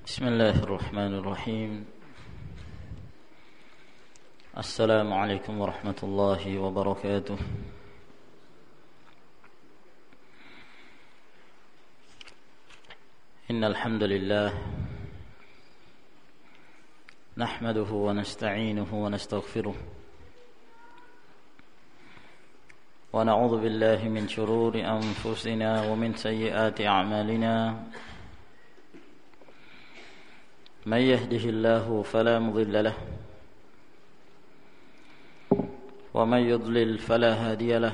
بسم الله الرحمن الرحيم. السلام عليكم ورحمة الله وبركاته. إن الحمد لله نحمده ونستعينه ونستغفره ونعوذ بالله من شرور أنفسنا ومن سيئات أعمالنا. من يهده الله فلا مضل له ومن يضلل فلا هادي له،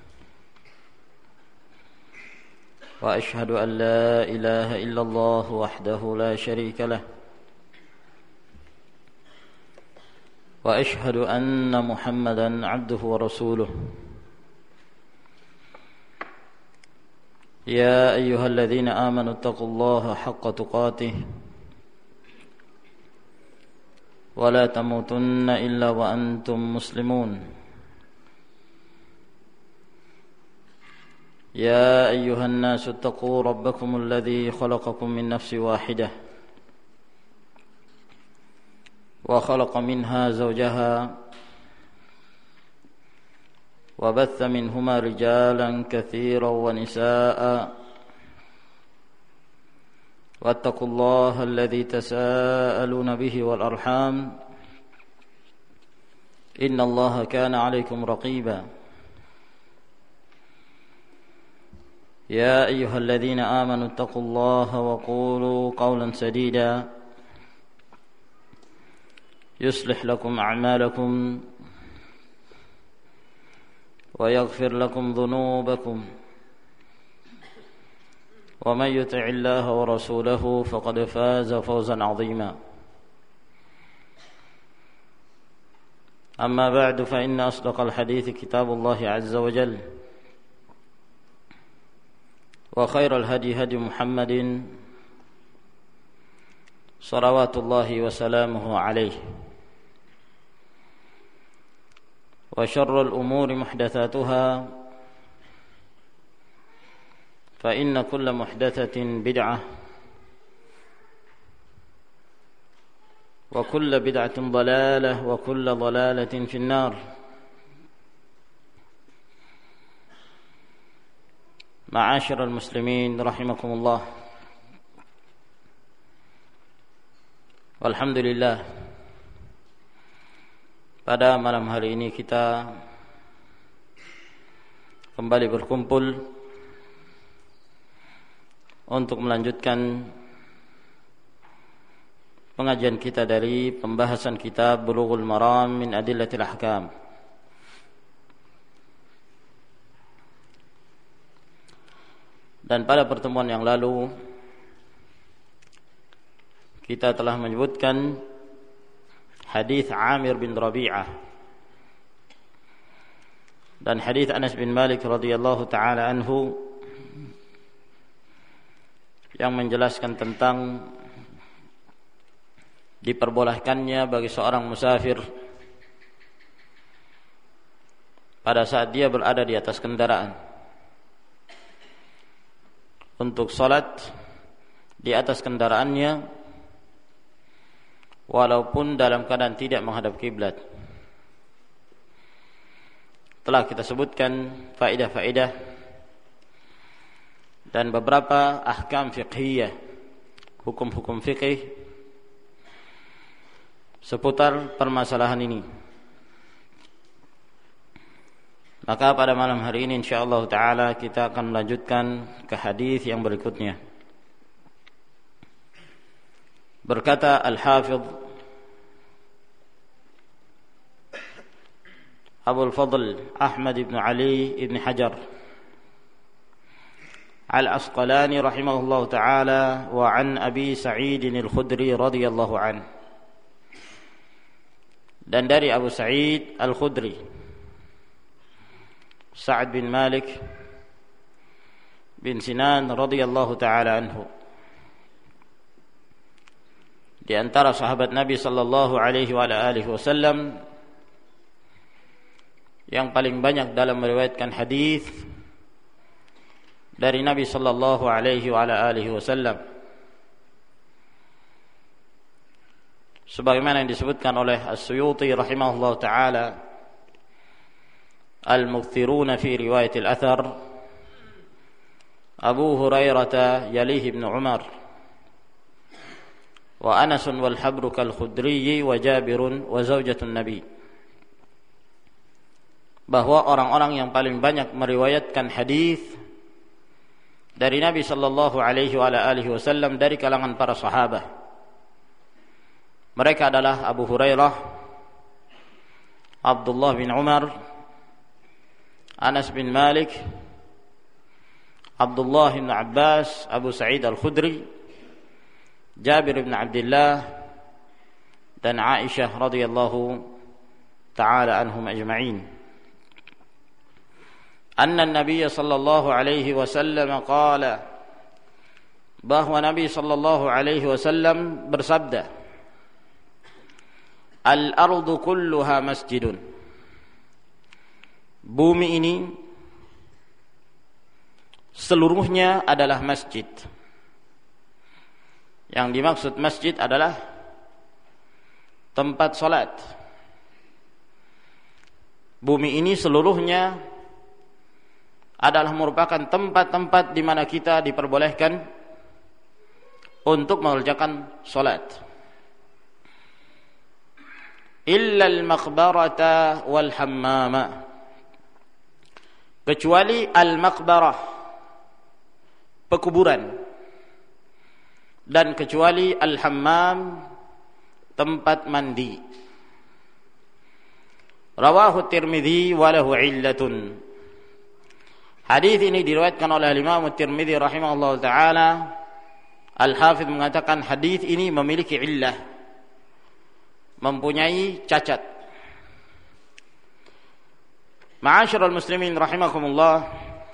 وأشهد أن لا إله إلا الله وحده لا شريك له، وأشهد أن محمدا عبده ورسوله. يا أيها الذين آمنوا اتقوا الله حق تقاته ولا تموتن إلا وأنتم مسلمون. يا أيها الناس اتقوا ربكم الذي خلقكم من نفس واحدة وخلق منها زوجها وبث منهما رجالا كثيرا ونساء، واتقوا الله الذي تساءلون به والأرحام إن الله كان عليكم رقيبا. يا أيها الذين آمنوا اتقوا الله وقولوا قولا سديدا يصلح لكم أعمالكم ويغفر لكم ذنوبكم، ومن يطع الله ورسوله فقد فاز فوزا عظيما. أما بعد، فإن أصدق الحديث كتاب الله عز وجل، وخير الهدي هدي محمد صلوات الله وسلامه عليه، وشر الأمور محدثاتها، فإن كل محدثة بدعة وكل بدعة ضلالة وكل ضلالة في النار. معاشر المسلمين رحمكم الله. Alhamdulillah, pada malam hari ini kita kembali berkumpul untuk melanjutkan pengajian kita dari pembahasan kitab Bulughul Maram min Adillatil Ahkam. Dan pada pertemuan yang lalu kita telah menyebutkan hadis Amir bin Rabi'ah dan hadis Anas bin Malik radhiyallahu taala anhu yang menjelaskan tentang diperbolehkannya bagi seorang musafir pada saat dia berada di atas kendaraan untuk salat di atas kendaraannya walaupun dalam keadaan tidak menghadap kiblat. Telah kita sebutkan faedah-faedah dan beberapa ahkam fiqhiyah, hukum-hukum fiqih seputar permasalahan ini. Maka pada malam hari ini insyaallah taala kita akan melanjutkan ke hadis yang berikutnya. Berkata Al-Hafidh Abul Fadl Ahmad ibn Ali ibn Hajar Al-Asqalani rahimahullahu taala, wa an Abi Sa'id Al-Khudri radhiyallahu anhu, dan dari Abu Sa'id Al-Khudri Sa'ad bin Malik bin Sinan radhiyallahu taala anhu, di antara sahabat Nabi sallallahu alaihi wa alihi wasallam yang paling banyak dalam meriwayatkan hadis dari Nabi sallallahu alaihi wa alihi wasallam. sebagaimana yang disebutkan oleh As-Suyuti rahimahullah taala, al-mukthiruna fi riwayat al-athar Abu Hurairah yalihi Ibnu Umar wa Anas wal Habru kal Khudri wa Jabir wa zaujatun Nabi, bahwa orang-orang yang paling banyak meriwayatkan hadis dari Nabi sallallahu alaihi wa alihi wasallam dari kalangan para sahabat, mereka adalah Abu Hurairah, Abdullah bin Umar, Anas bin Malik, Abdullah bin Abbas, Abu Sa'id al-Khudri, Jabir bin Abdullah, dan Aisyah radhiyallahu ta'ala anhum ajma'in. Anna an-nabiy sallallahu alaihi wasallam qala, bahwa Nabi sallallahu alaihi wasallam bersabda, al-ardu kulluha masjidun, bumi ini seluruhnya adalah masjid. Yang dimaksud masjid adalah tempat salat. Bumi ini seluruhnya adalah merupakan tempat-tempat di mana kita diperbolehkan untuk mengerjakan salat. Illa al-maqbarata wal hammama, kecuali al-maqbarah, pekuburan, dan kecuali al-hammam, tempat mandi. Rawahu Tirmidzi wa lahu illatun. Hadis ini diriwayatkan oleh Imam Tirmidzi rahimahullah taala. Al-Hafidz mengatakan hadis ini memiliki illah, mempunyai cacat. Ma'asyiral muslimin rahimakumullah,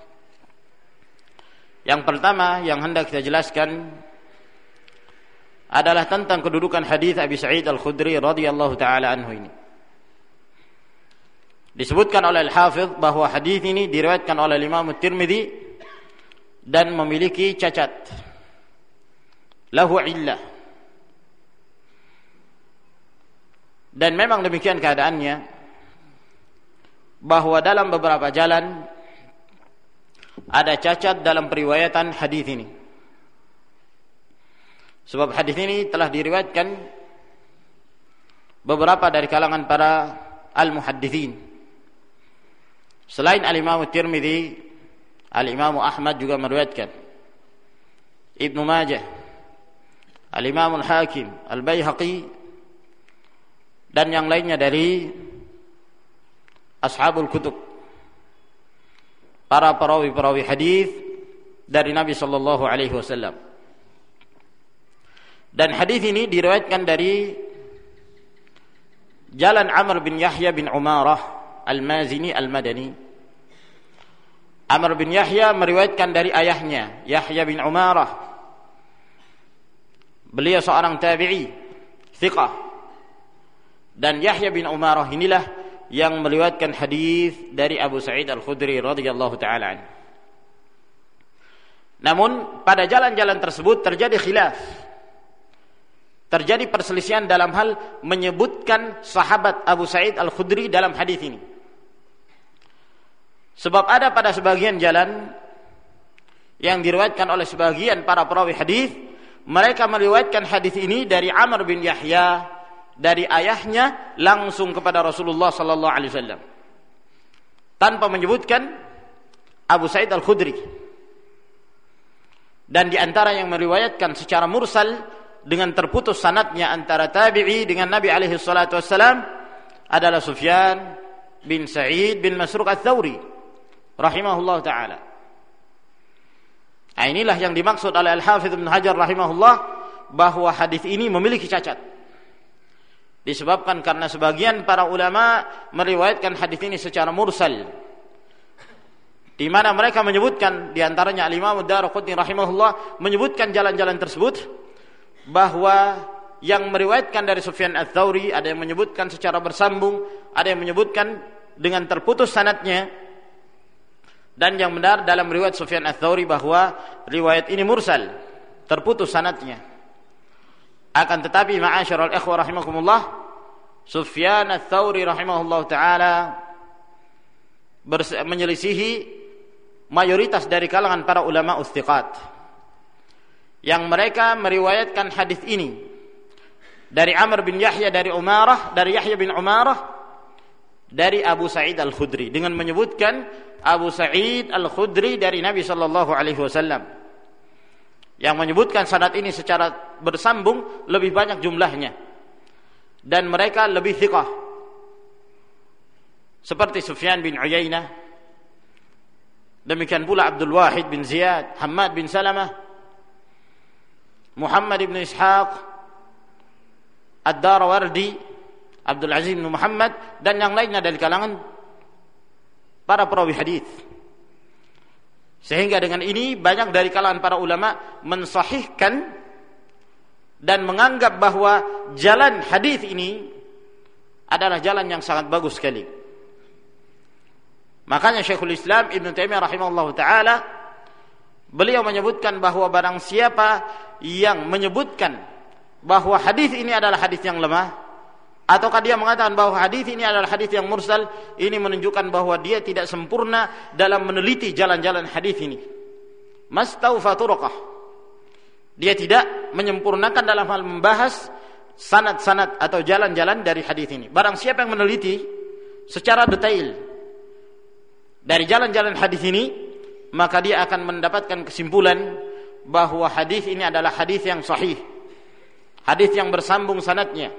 yang pertama yang hendak kita jelaskan adalah tentang kedudukan hadis Abi Sa'id al-Khudri radhiyallahu taala anhu ini. Disebutkan oleh Al-Hafidz bahwa hadis ini diriwayatkan oleh Imam Tirmidzi dan memiliki cacat. Lahu illah. Dan memang demikian keadaannya, bahwa dalam beberapa jalan ada cacat dalam periwayatan hadis ini. Sebab hadis ini telah diriwayatkan beberapa dari kalangan para al-muhadditsin. Selain al-Imam Tirmidzi, al-Imam Ahmad juga meriwayatkan, Ibnu Majah, al-Imam Al-Hakim, Al-Baihaqi, dan yang lainnya dari ashabul kutub, para perawi-perawi hadis dari Nabi sallallahu alaihi wasallam. Dan hadis ini diriwayatkan dari jalan Amr bin Yahya bin Umarah Al-Mazini Al-Madani. Amr bin Yahya meriwayatkan dari ayahnya Yahya bin Umarah. Beliau seorang tabi'i thiqah. Dan Yahya bin Umarah inilah yang meriwayatkan hadis dari Abu Sa'id al-Khudri radhiyallahu taala anhu. Namun pada jalan-jalan tersebut terjadi khilaf. Terjadi perselisihan dalam hal menyebutkan sahabat Abu Sa'id al-Khudri dalam hadis ini. Sebab ada pada sebagian jalan yang diriwayatkan oleh sebagian para perawi hadis, mereka meriwayatkan hadis ini dari Amr bin Yahya, dari ayahnya langsung kepada Rasulullah sallallahu alaihi wasallam, tanpa menyebutkan Abu Sa'id al-Khudri. Dan di antara yang meriwayatkan secara mursal dengan terputus sanadnya antara tabi'i dengan Nabi alaihi salatu wassalam adalah Sufyan bin Sa'id bin Masruq Ats-Tsauri rahimahullah taala. Nah, inilah yang dimaksud oleh Al-Hafidz Ibnu Hajar rahimahullah, bahwa hadis ini memiliki cacat. Disebabkan karena sebagian para ulama meriwayatkan hadis ini secara mursal, di mana mereka menyebutkan, di antaranya Al-Imam Ad-Darqutni rahimahullah menyebutkan jalan-jalan tersebut, bahwa yang meriwayatkan dari Sufyan Ats-Tsauri ada yang menyebutkan secara bersambung, ada yang menyebutkan dengan terputus sanadnya. Dan yang benar dalam riwayat Sufyan Ats-Tsauri bahwa riwayat ini mursal, terputus sanadnya. Akan tetapi ma'asyiral ikhwah rahimakumullah, Sufyan ats-Tsauri rahimahullah taala menyelisihi mayoritas dari kalangan para ulama tsiqat yang mereka meriwayatkan hadis ini dari Amr bin Yahya dari Yahya bin Umarah dari Abu Sa'id Al-Khudri dengan menyebutkan Abu Sa'id Al-Khudri dari Nabi sallallahu alaihi wasallam, yang menyebutkan sanad ini secara bersambung lebih banyak jumlahnya dan mereka lebih thiqah, seperti Sufyan bin Uyainah, demikian pula Abdul Wahid bin Ziyad, Hammad bin Salamah, Muhammad bin Ishaq, Ad-Darawardi, Abdul Aziz bin Muhammad, dan yang lainnya dari kalangan para perawi hadis. Sehingga dengan ini banyak dari kalangan para ulama mensahihkan dan menganggap bahwa jalan hadis ini adalah jalan yang sangat bagus sekali. Makanya Syekhul Islam Ibnu Taimiyah rahimahullahu taala beliau menyebutkan bahwa barang siapa yang menyebutkan bahwa hadis ini adalah hadis yang lemah, ataukah dia mengatakan bahwa hadis ini adalah hadis yang mursal, ini menunjukkan bahwa dia tidak sempurna dalam meneliti jalan-jalan hadis ini. Mastawfa turuqah. Dia tidak menyempurnakan dalam hal membahas sanad-sanad atau jalan-jalan dari hadis ini. Barang siapa yang meneliti secara detail dari jalan-jalan hadis ini, maka dia akan mendapatkan kesimpulan bahwa hadis ini adalah hadis yang sahih, hadis yang bersambung sanadnya.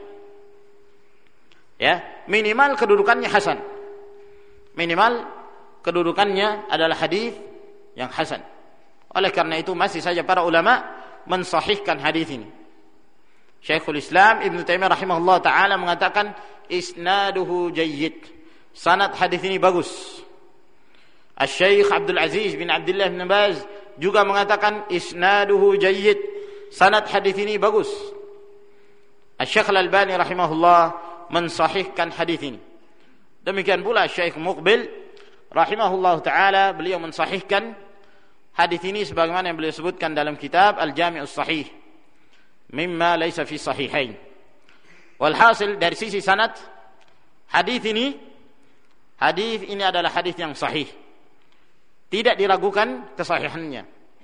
Ya, minimal kedudukannya hasan. Minimal kedudukannya adalah hadis yang hasan. Oleh karena itu masih saja para ulama mensahihkan hadis ini. Syekhul Islam Ibnu Taimiyah rahimahullah taala mengatakan isnaduhu jayyid. Sanad hadis ini bagus. Asy-Syaikh Abdul Aziz bin Abdullah bin Baz juga mengatakan isnaduhu jayyid. Sanad hadis ini bagus. Asy-Syaikh Al-Albani rahimahullah mensahihkan hadis ini. Demikian pula Syekh Muqbil rahimahullah taala, beliau mensahihkan hadis ini sebagaimana yang beliau sebutkan dalam kitab Al-Jami'us Sahih mimma laysa fi sahihain. Walhasil dari sisi sanad hadis ini adalah hadis yang sahih, tidak diragukan kesahihannya.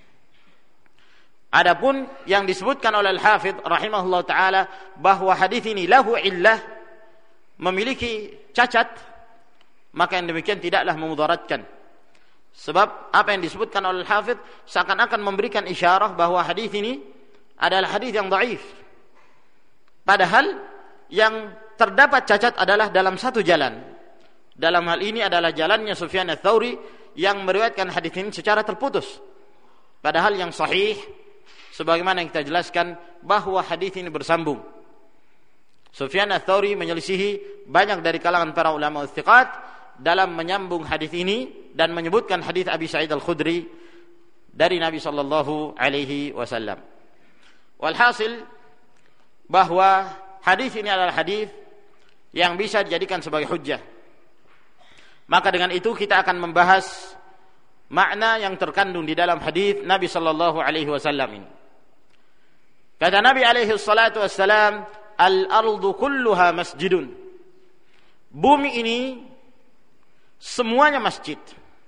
Adapun yang disebutkan oleh Al-Hafidz rahimahullah taala bahwa hadis ini lahu illah, memiliki cacat, maka yang demikian tidaklah memudaratkan. Sebab apa yang disebutkan oleh Al-Hafidz seakan-akan memberikan isyarah bahwa hadis ini adalah hadis yang dhaif. Padahal yang terdapat cacat adalah dalam satu jalan. Dalam hal ini adalah jalannya Sufyan ats-Tsauri yang meriwayatkan hadis ini secara terputus. Padahal yang sahih sebagaimana yang kita jelaskan bahwa hadis ini bersambung. Sufyan ats-Tsauri menyelisihi banyak dari kalangan para ulama tsiqat dalam menyambung hadis ini dan menyebutkan hadis Abi Sa'id Al-Khudri dari Nabi sallallahu alaihi wasallam. Walhasil bahwa hadis ini adalah hadis yang bisa dijadikan sebagai hujjah. Maka dengan itu kita akan membahas makna yang terkandung di dalam hadis Nabi sallallahu alaihi wasallam ini. Kata Nabi alaihi salatu wassalam, al-ardu kulluha masjidun. Bumi ini semuanya masjid.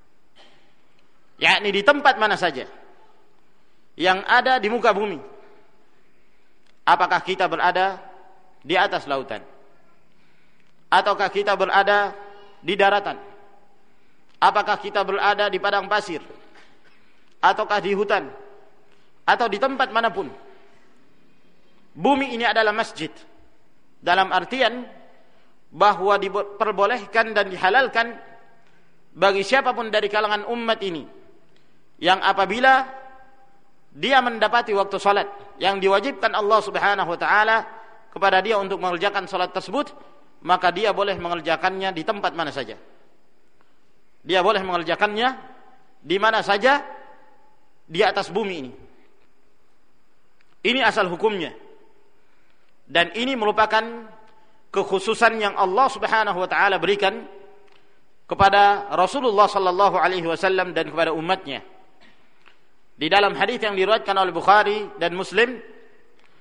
Yakni di tempat mana saja yang ada di muka bumi. Apakah kita berada di atas lautan? Ataukah kita berada di daratan? Apakah kita berada di padang pasir? Ataukah di hutan? Atau di tempat manapun? Bumi ini adalah masjid, dalam artian bahwa diperbolehkan dan dihalalkan bagi siapapun dari kalangan umat ini yang apabila dia mendapati waktu salat yang diwajibkan Allah Subhanahu wa taala kepada dia untuk mengerjakan salat tersebut, maka dia boleh mengerjakannya di tempat mana saja. Dia boleh mengerjakannya di mana saja di atas bumi ini. Ini asal hukumnya. Dan ini merupakan kekhususan yang Allah Subhanahu wa taala berikan kepada Rasulullah sallallahu alaihi wasallam dan kepada umatnya. Di dalam hadis yang diriwayatkan oleh Bukhari dan Muslim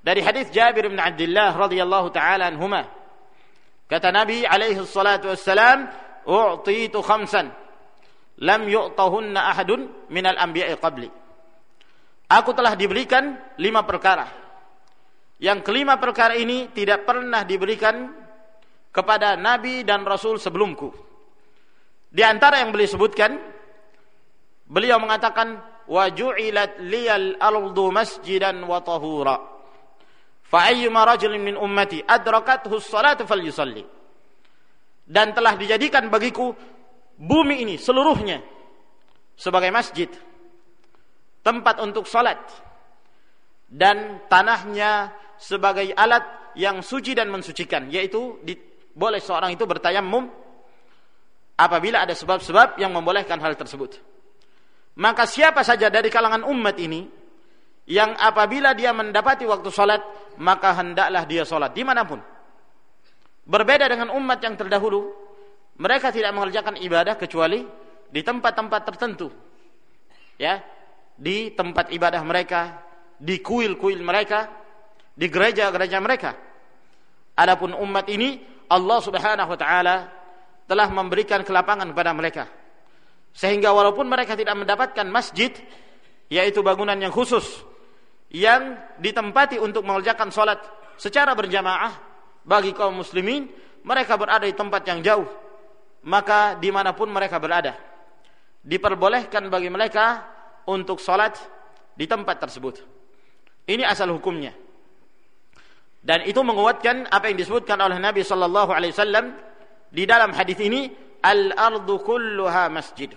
Dari hadis Jabir bin Abdullah radhiyallahu taala anhuma, kata Nabi alaihi salatu wassalam, "U'titu khamsan lam yu'tahunna ahadun minal anbiya'i qabli." Aku telah diberikan 5 perkara. Yang kelima perkara ini tidak pernah diberikan kepada nabi dan rasul sebelumku. Di antara yang beliau sebutkan, beliau mengatakan, "Wa ju'ilat liyal ardu masjidan wa tahura. Fa ayyuma rajulin min ummati adrakathu as-salatu falyusalli." Dan telah dijadikan bagiku bumi ini seluruhnya sebagai masjid, tempat untuk salat, dan tanahnya sebagai alat yang suci dan mensucikan, yaitu boleh seorang itu bertayammum apabila ada sebab-sebab yang membolehkan hal tersebut. Maka siapa saja dari kalangan umat ini yang apabila dia mendapati waktu salat, maka hendaklah dia salat dimanapun. Berbeda dengan umat yang terdahulu, mereka tidak mengerjakan ibadah kecuali di tempat-tempat tertentu, ya, di tempat ibadah mereka, di kuil-kuil mereka, di gereja-gereja mereka. Adapun umat ini, Allah Subhanahu wa taala telah memberikan kelapangan kepada mereka, sehingga walaupun mereka tidak mendapatkan masjid, yaitu bangunan yang khusus yang ditempati untuk mengerjakan salat secara berjamaah bagi kaum muslimin, mereka berada di tempat yang jauh, maka dimanapun mereka berada, diperbolehkan bagi mereka untuk salat di tempat tersebut. Ini asal hukumnya. Dan itu menguatkan apa yang disebutkan oleh Nabi sallallahu alaihi wasallam di dalam hadis ini, al-ardu kulluha masjid.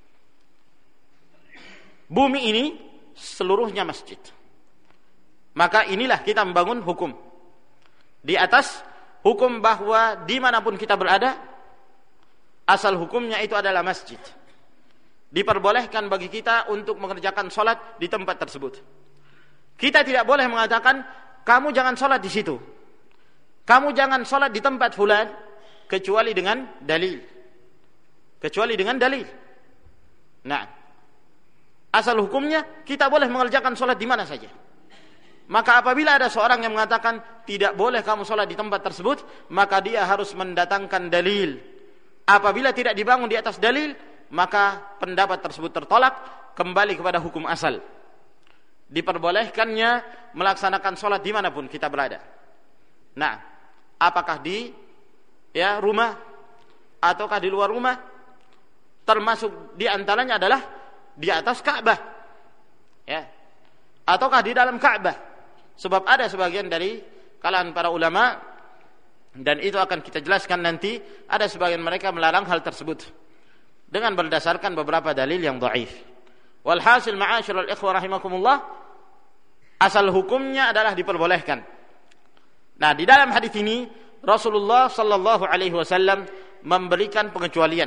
Bumi ini seluruhnya masjid. Maka inilah kita membangun hukum. Di atas hukum bahwa dimanapun kita berada, asal hukumnya itu adalah masjid. Diperbolehkan bagi kita untuk mengerjakan salat di tempat tersebut. Kita tidak boleh mengatakan, kamu jangan sholat di situ, kamu jangan sholat di tempat fulan, kecuali dengan dalil. Kecuali dengan dalil. Nah, asal hukumnya kita boleh mengerjakan sholat di mana saja. Maka apabila ada seorang yang mengatakan tidak boleh kamu sholat di tempat tersebut, maka dia harus mendatangkan dalil. Apabila tidak dibangun di atas dalil, maka pendapat tersebut tertolak, kembali kepada hukum asal. Diperbolehkannya melaksanakan sholat dimanapun kita berada. Nah, apakah di rumah ataukah di luar rumah? Termasuk di antaranya adalah di atas Ka'bah, ya, ataukah di dalam Ka'bah. Sebab ada sebagian dari kalangan para ulama, dan itu akan kita jelaskan nanti, ada sebagian mereka melarang hal tersebut dengan berdasarkan beberapa dalil yang dhaif. Walhasil ma'asyiral ikhwah rahimakumullah, asal hukumnya adalah diperbolehkan. Nah, di dalam hadis ini Rasulullah sallallahu alaihi wasallam memberikan pengecualian.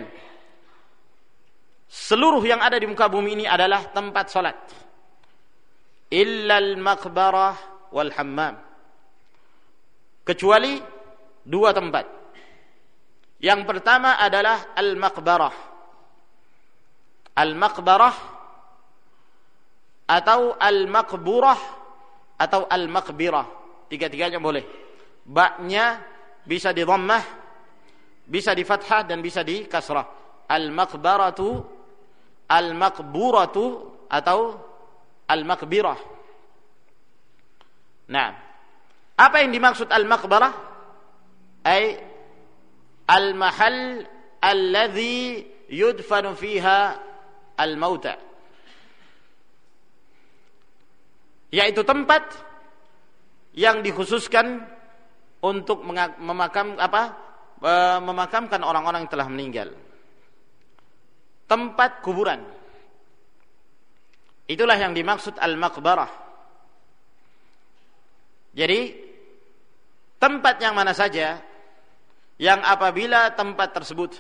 Seluruh yang ada di muka bumi ini adalah tempat salat, illal maqbarah wal hammam, kecuali 2 tempat. Yang pertama adalah al-maqbarah. Al-maqbarah atau al-maqburah atau al-maqbirah, tiga-tiganya boleh. Ba-nya bisa di dhammah, bisa di fathah, dan bisa di kasrah. Al-maqbaratu, al-maqburatu atau al-maqbirah. Nah, apa yang dimaksud al-maqbarah? Ay al-mahal alladhi yudfanu fiha al-mauta, yaitu tempat yang dikhususkan untuk memakamkan orang-orang yang telah meninggal. Tempat kuburan. Itulah yang dimaksud al-maqbarah. Jadi tempat yang mana saja yang apabila tempat tersebut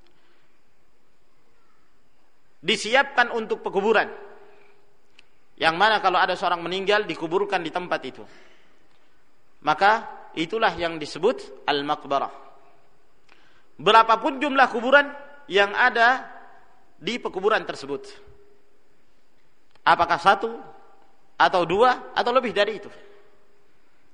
disiapkan untuk pekuburan, yang mana kalau ada seorang meninggal dikuburkan di tempat itu, maka itulah yang disebut al-maqbarah. Berapapun jumlah kuburan yang ada di pekuburan tersebut, apakah 1 atau 2 atau lebih dari itu,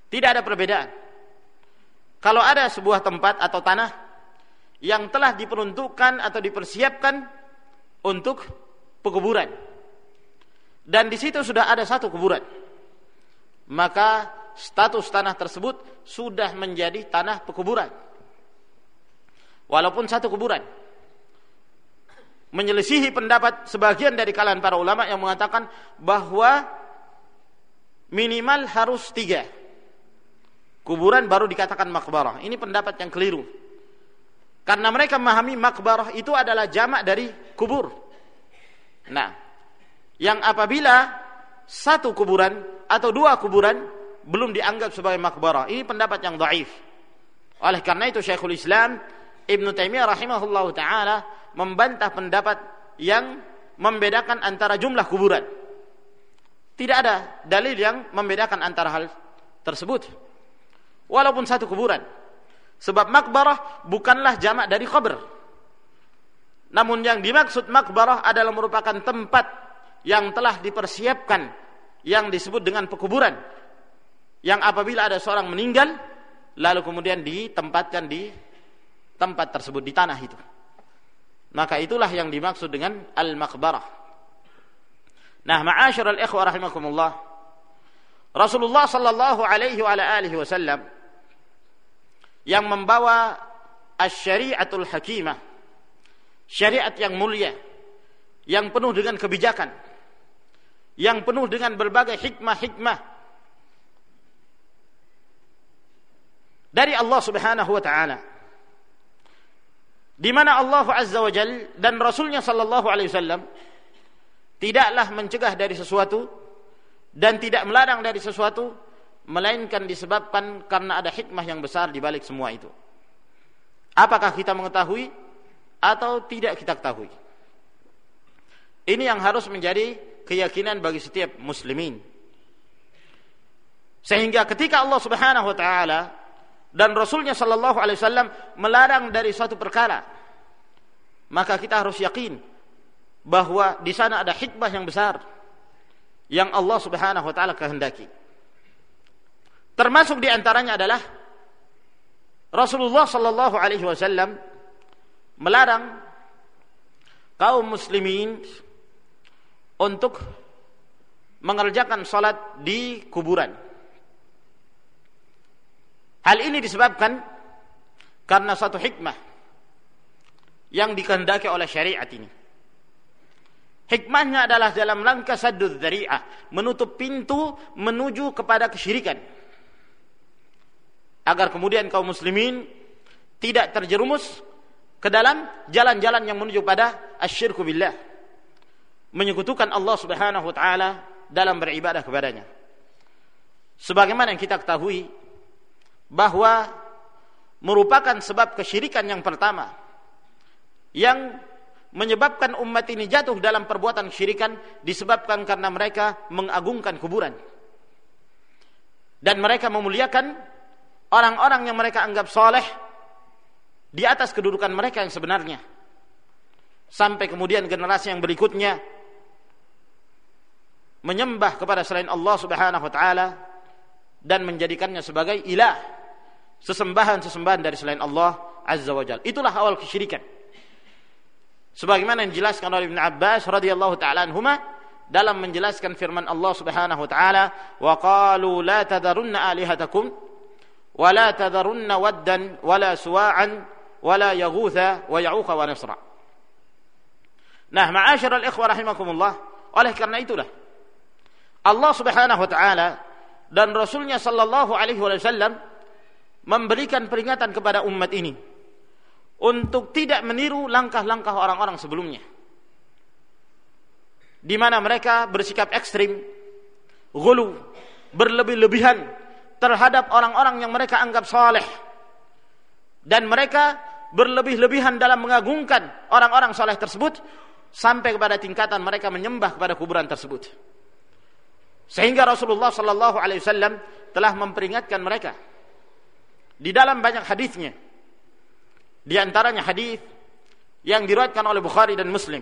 Tidak ada perbedaan. Kalau ada sebuah tempat atau tanah yang telah diperuntukkan atau dipersiapkan untuk pekuburan, dan di situ sudah ada satu kuburan, maka status tanah tersebut sudah menjadi tanah pekuburan. Walaupun satu kuburan. Menyelisihi pendapat sebagian dari kalangan para ulama yang mengatakan bahwa minimal harus 3 kuburan baru dikatakan makbarah. Ini pendapat yang keliru. Karena mereka memahami makbarah itu adalah jamak dari kubur. Nah, yang apabila satu kuburan atau 2 kuburan belum dianggap sebagai makbarah. Ini pendapat yang dhaif. Oleh karena itu Syekhul Islam Ibnu Taimiyah rahimahullahu taala membantah pendapat yang membedakan antara jumlah kuburan. Tidak ada dalil yang membedakan antara hal tersebut. Walaupun satu kuburan. Sebab makbarah bukanlah jamak dari qabr. Namun yang dimaksud makbarah adalah merupakan tempat yang telah dipersiapkan, yang disebut dengan pekuburan. Yang apabila ada seorang meninggal, lalu kemudian ditempatkan di tempat tersebut, di tanah itu. Maka itulah yang dimaksud dengan al-maqbarah. Nah, ma'asyiral ikhwah rahimakumullah, Rasulullah sallallahu alaihi wa alihi wasallam yang membawa asy-syari'atul hakimah, syariat yang mulia, yang penuh dengan kebijakan, yang penuh dengan berbagai hikmah-hikmah dari Allah Subhanahu wa taala, di mana Allah Azza wa Jalla dan Rasulnya sallallahu alaihi wasallam tidaklah mencegah dari sesuatu dan tidak melarang dari sesuatu, melainkan disebabkan karena ada hikmah yang besar di balik semua itu. Apakah kita mengetahui atau tidak kita ketahui? Ini yang harus menjadi keyakinan bagi setiap muslimin. Sehingga ketika Allah Subhanahu wa taala dan Rasulnya sallallahu alaihi wasallam melarang dari suatu perkara, maka kita harus yakin bahwa di sana ada hikmah yang besar yang Allah Subhanahu wa taala kehendaki. Termasuk di antaranya adalah Rasulullah sallallahu alaihi wasallam melarang kaum muslimin untuk mengerjakan salat di kuburan. Hal ini disebabkan karena satu hikmah yang dikehendaki oleh syariat ini. Hikmahnya adalah dalam rangka saddud dzari'ah, menutup pintu menuju kepada kesyirikan. Agar kemudian kaum muslimin tidak terjerumus ke dalam jalan-jalan yang menuju pada asyirku billah, menyekutukan Allah Subhanahu wa taala dalam beribadah kepadanya. Sebagaimana yang kita ketahui bahwa merupakan sebab kesyirikan yang pertama yang menyebabkan umat ini jatuh dalam perbuatan kesyirikan, disebabkan karena mereka mengagungkan kuburan dan mereka memuliakan orang-orang yang mereka anggap soleh di atas kedudukan mereka yang sebenarnya. Sampai kemudian generasi yang berikutnya menyembah kepada selain Allah Subhanahu wa taala dan menjadikannya sebagai ilah, sesembahan-sesembahan dari selain Allah Azza wa Jalla. Itulah awal kesyirikan. Sebagaimana yang dijelaskan oleh Ibnu Abbas radhiyallahu taala anhuma dalam menjelaskan firman Allah Subhanahu wa taala, "Wa qalu la tadharunna alihatakum ولا تذرن ودا ولا سواعا ولا يغوث ويعوق ونسرا." Nah, ma'asyiral ikhwah rahimakumullah, oleh karena itulah Allah Subhanahu wa taala dan Rasulnya sallallahu alaihi wasallam memberikan peringatan kepada umat ini untuk tidak meniru langkah-langkah orang-orang sebelumnya, di mana mereka bersikap ekstrim, ghulu, berlebih-lebihan terhadap orang-orang yang mereka anggap saleh, dan mereka berlebih-lebihan dalam mengagungkan orang-orang saleh tersebut sampai kepada tingkatan mereka menyembah kepada kuburan tersebut. Sehingga Rasulullah sallallahu alaihi wasallam telah memperingatkan mereka di dalam banyak hadisnya. Di antaranya hadis yang diriwayatkan oleh Bukhari dan Muslim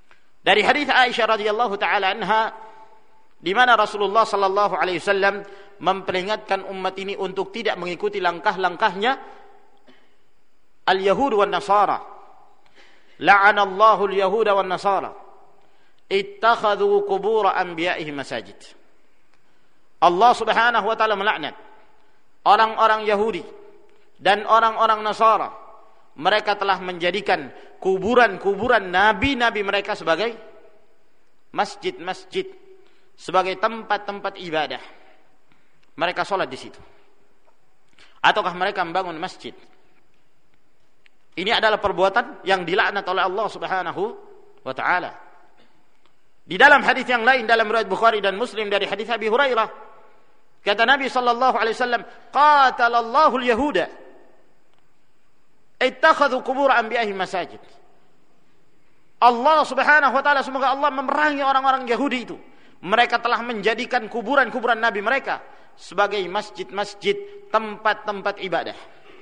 dari hadis Aisyah radhiyallahu taala anha, di mana Rasulullah sallallahu alaihi wasallam memperingatkan umat ini untuk tidak mengikuti langkah-langkahnya al-Yahud wan Nasara. La'anallahu al-Yahuda wan Nasara ittakhadhu qubur anbiya'ihim masajid. Allah Subhanahu wa taala melaknat orang-orang Yahudi dan orang-orang Nasara. Mereka telah menjadikan kuburan-kuburan nabi-nabi mereka sebagai masjid-masjid, sebagai tempat-tempat ibadah. Mereka sholat di situ. Ataukah mereka membangun masjid? Ini adalah perbuatan yang dilaknat oleh Allah Subhanahu wa taala. Di dalam hadis yang lain dalam riwayat Bukhari dan Muslim dari hadis Abi Hurairah, kata Nabi sallallahu alaihi wasallam, "Qatalallahu al-yahuda ittakhadhu qubur anbiya'ihim masajid." Allah Subhanahu wa taala, semoga Allah memerangi orang-orang Yahudi itu. Mereka telah menjadikan kuburan-kuburan nabi mereka sebagai masjid-masjid, tempat-tempat ibadah.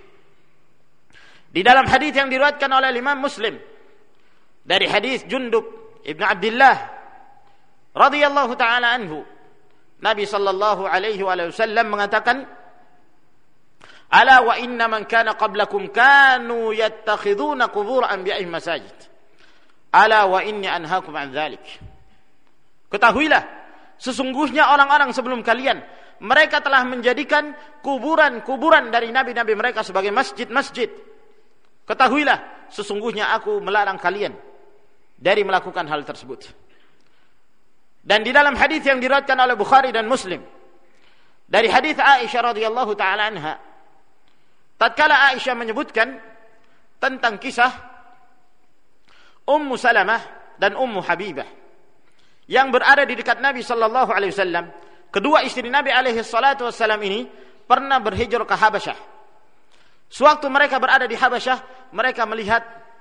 Di dalam hadis yang diriwayatkan oleh Imam Muslim dari hadis Jundub ibn Abdullah radhiyallahu taala anhu, Nabi sallallahu alaihi wasallam mengatakan, "Ala wa inna man kana qablakum kanu yattakhiduna qubur anbiya'ihim masajid. Ala wa inni anhaakum an dzalik." Ketahuilah, sesungguhnya orang-orang sebelum kalian, mereka telah menjadikan kuburan-kuburan dari nabi-nabi mereka sebagai masjid-masjid. Ketahuilah, sesungguhnya aku melarang kalian dari melakukan hal tersebut. Dan di dalam hadis yang diriwayatkan oleh Bukhari dan Muslim dari hadis Aisyah radhiyallahu taala anha, tatkala Aisyah menyebutkan tentang kisah Ummu Salamah dan Ummu Habibah yang berada di dekat Nabi sallallahu alaihi wasallam. Kedua istri Nabi alaihi salatu wasallam ini pernah berhijrah ke Habasyah. Sewaktu mereka berada di Habasyah, mereka melihat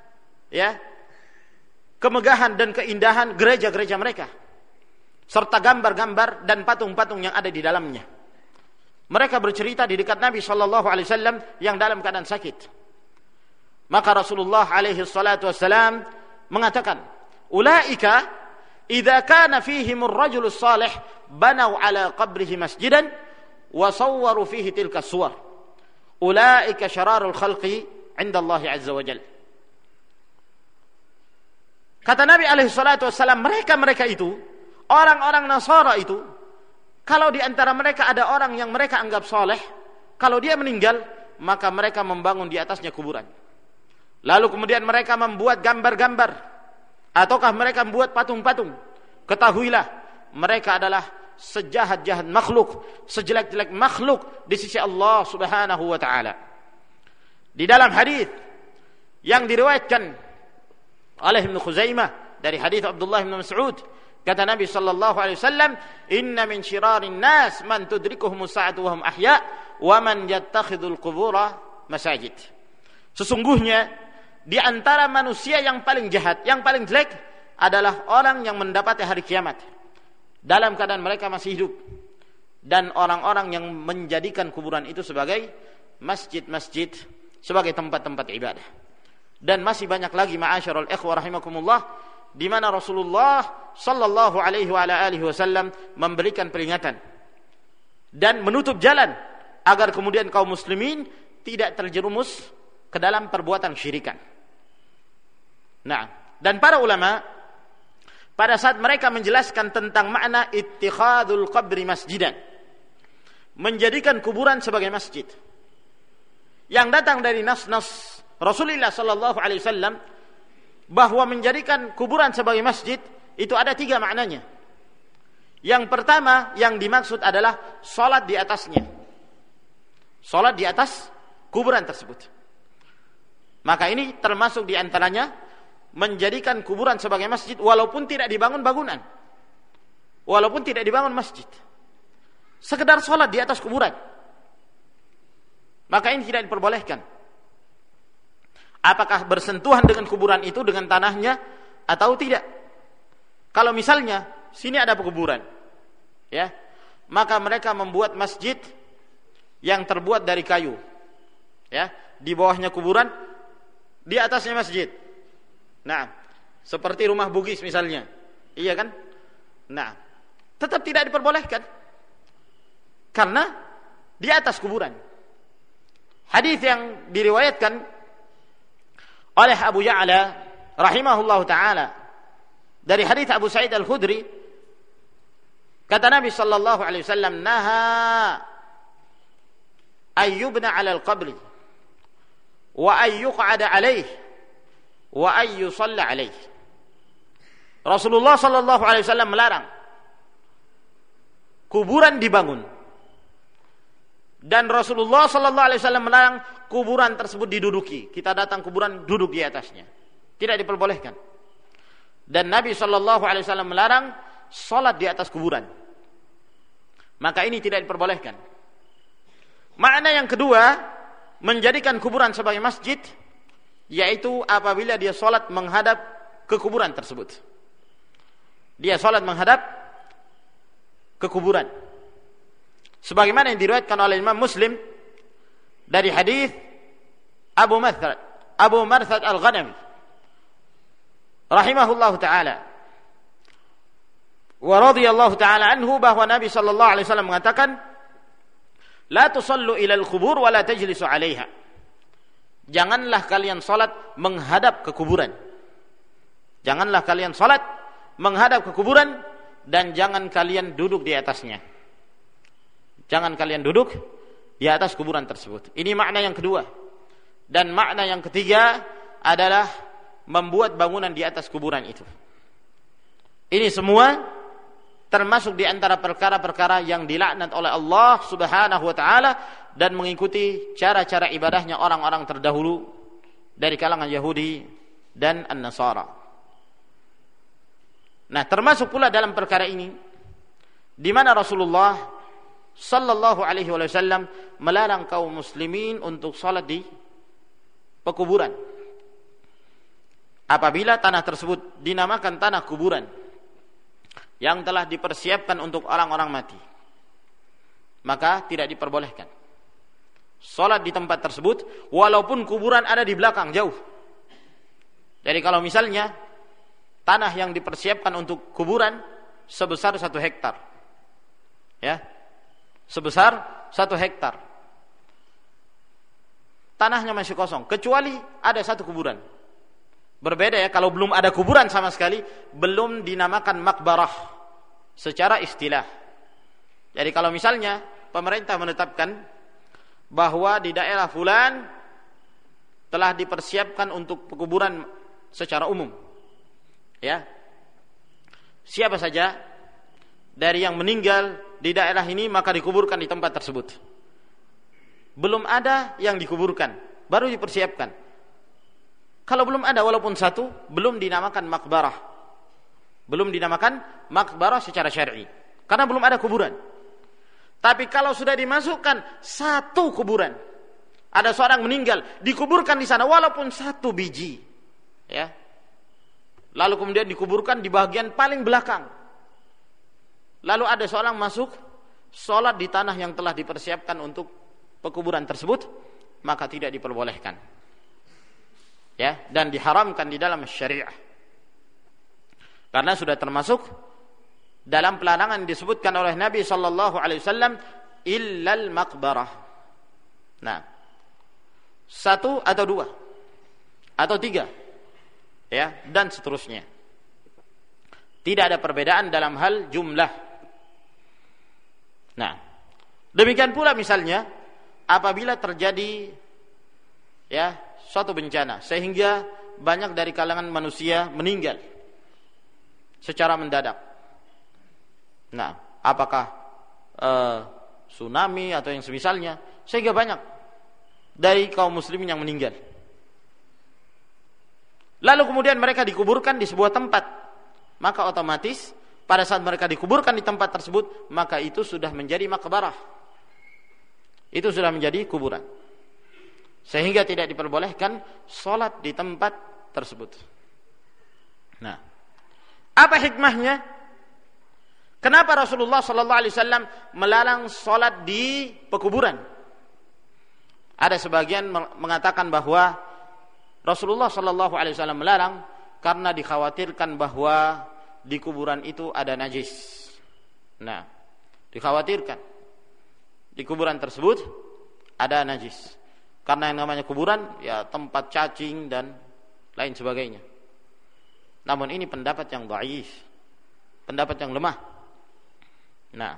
kemegahan dan keindahan gereja-gereja mereka, serta gambar-gambar dan patung-patung yang ada di dalamnya. Mereka bercerita di dekat Nabi sallallahu alaihi wasallam yang dalam keadaan sakit. Maka Rasulullah alaihi salatu wasallam mengatakan, "Ulaika idza kana fihim ar-rajulu salih banau ala qabrihi masjidan wa sawwaru fihi tilka as-suwar. Ulaika syararul khalqi 'inda Allah azza wa jalla." Kata Nabi alaihi salatu wasallam, mereka itu, orang-orang Nasara itu, kalau di antara mereka ada orang yang mereka anggap soleh, kalau dia meninggal, maka mereka membangun di atasnya kuburan. Lalu kemudian mereka membuat gambar-gambar, ataukah mereka membuat patung-patung. Ketahuilah, mereka adalah sejahat-jahat makhluk, sejelek-jelek makhluk di sisi Allah Subhanahu wa taala. Di dalam hadis yang diriwayatkan oleh Ibnu Khuzaimah dari hadis Abdullah bin Mas'ud, kata Nabi sallallahu alaihi wasallam, "Inna min syirarin nas man tudrikuhum sa'atu wa hum ahya wa man yattakhidul qubura masajid." Sesungguhnya di antara manusia yang paling jahat, yang paling jelek adalah orang yang mendapati hari kiamat dalam keadaan mereka masih hidup, dan orang-orang yang menjadikan kuburan itu sebagai masjid-masjid, sebagai tempat-tempat ibadah. Dan masih banyak lagi ma'asyiral ikhwah rahimakumullah, di mana Rasulullah sallallahu alaihi wa ala alihi wasallam memberikan peringatan dan menutup jalan agar kemudian kaum muslimin tidak terjerumus ke dalam perbuatan syirikan. Nah, dan para ulama pada saat mereka menjelaskan tentang makna ittikhadul qabri masjidan, menjadikan kuburan sebagai masjid, yang datang dari nas-nas Rasulullah sallallahu alaihi wasallam bahwa menjadikan kuburan sebagai masjid itu ada 3 maknanya. Yang pertama yang dimaksud adalah salat di atasnya. Salat di atas kuburan tersebut. Maka ini termasuk di antaranya menjadikan kuburan sebagai masjid walaupun tidak dibangun bangunan. Walaupun tidak dibangun masjid. Sekedar salat di atas kuburan. Maka ini tidak diperbolehkan. Apakah bersentuhan dengan kuburan itu, dengan tanahnya, atau tidak? Kalau misalnya sini ada kuburan, ya, maka mereka membuat masjid yang terbuat dari kayu, ya, di bawahnya kuburan, di atasnya masjid. Nah, seperti rumah Bugis misalnya, iya kan? Nah, tetap tidak diperbolehkan, karena di atas kuburan. Hadis yang diriwayatkan oleh Abu Ya'la rahimahullahu taala dari hadis Abu Sa'id Al-Khudri, kata Nabi sallallahu alaihi wasallam, naha ayyubna 'ala al-qabri wa ayyuq'ada 'alaihi wa ayyusalla 'alaihi. Rasulullah sallallahu alaihi wasallam melarang kuburan dibangun, dan Rasulullah sallallahu alaihi wasallam melarang kuburan tersebut diduduki. Kita datang kuburan duduk di atasnya, tidak diperbolehkan. Dan Nabi sallallahu alaihi wasallam melarang salat di atas kuburan, maka ini tidak diperbolehkan. Makna yang kedua, menjadikan kuburan sebagai masjid, yaitu apabila dia salat menghadap ke kuburan tersebut. Dia salat menghadap ke kuburan, sebagaimana yang diriwayatkan oleh Imam Muslim dari hadis Abu Marsad Al-Ghanami rahimahullahu taala wa radhiyallahu taala anhu, bahwa Nabi sallallahu alaihi wasallam mengatakan, la tusallu ila al-qubur wa la tajlisu 'alaiha. Janganlah kalian salat menghadap ke kuburan. Janganlah kalian salat menghadap ke kuburan, dan jangan kalian duduk di atasnya. Jangan kalian duduk di atas kuburan tersebut. Ini makna yang kedua. Dan makna yang ketiga adalah membuat bangunan di atas kuburan itu. Ini semua termasuk di antara perkara-perkara yang dilaknat oleh Allah Subhanahu wa taala, dan mengikuti cara-cara ibadahnya orang-orang terdahulu dari kalangan Yahudi dan An-Nasara. Nah, termasuk pula dalam perkara ini di mana Rasulullah sallallahu alaihi wasallam melarang kaum muslimin untuk salat di pekuburan apabila tanah tersebut dinamakan tanah kuburan yang telah dipersiapkan untuk orang-orang mati. Maka tidak diperbolehkan salat di tempat tersebut, walaupun kuburan ada di belakang jauh. Jadi kalau misalnya tanah yang dipersiapkan untuk kuburan sebesar 1 hektar, ya, sebesar 1 hektar, tanahnya masih kosong, kecuali ada 1 kuburan. Berbeda ya, kalau belum ada kuburan sama sekali, belum dinamakan makbarah secara istilah. Jadi kalau misalnya pemerintah menetapkan bahwa di daerah fulan telah dipersiapkan untuk pekuburan secara umum, ya, siapa saja dari yang meninggal di daerah ini maka dikuburkan di tempat tersebut. Belum ada yang dikuburkan, baru dipersiapkan. Kalau belum ada walaupun 1, belum dinamakan makbarah. Belum dinamakan makbarah secara syar'i, karena belum ada kuburan. Tapi kalau sudah dimasukkan 1 kuburan, ada seorang meninggal, dikuburkan di sana walaupun 1 biji, ya, lalu kemudian dikuburkan di bagian paling belakang, lalu ada seorang masuk sholat di tanah yang telah dipersiapkan untuk pekuburan tersebut, maka tidak diperbolehkan, ya, dan diharamkan di dalam syariah, karena sudah termasuk dalam pelarangan disebutkan oleh Nabi sallallahu alaihi wasallam, illal maqbarah. Nah, 1 atau 2 atau 3, ya, dan seterusnya. Tidak ada perbedaan dalam hal jumlah. Nah, demikian pula misalnya apabila terjadi, ya, suatu bencana sehingga banyak dari kalangan manusia meninggal secara mendadak. Nah, apakah tsunami atau yang semisalnya, sehingga banyak dari kaum muslimin yang meninggal. Lalu kemudian mereka dikuburkan di sebuah tempat, maka otomatis pada saat mereka dikuburkan di tempat tersebut, maka itu sudah menjadi makbarah. Itu sudah menjadi kuburan. Sehingga tidak diperbolehkan sholat di tempat tersebut. Nah, apa hikmahnya? Kenapa Rasulullah sallallahu alaihi wasallam melarang sholat di pekuburan? Ada sebagian mengatakan bahwa Rasulullah sallallahu alaihi wasallam melarang karena dikhawatirkan bahwa di kuburan itu ada najis. Nah, dikhawatirkan di kuburan tersebut ada najis. Karena yang namanya kuburan ya tempat cacing dan lain sebagainya. Namun ini pendapat yang dhaif, pendapat yang lemah. Nah,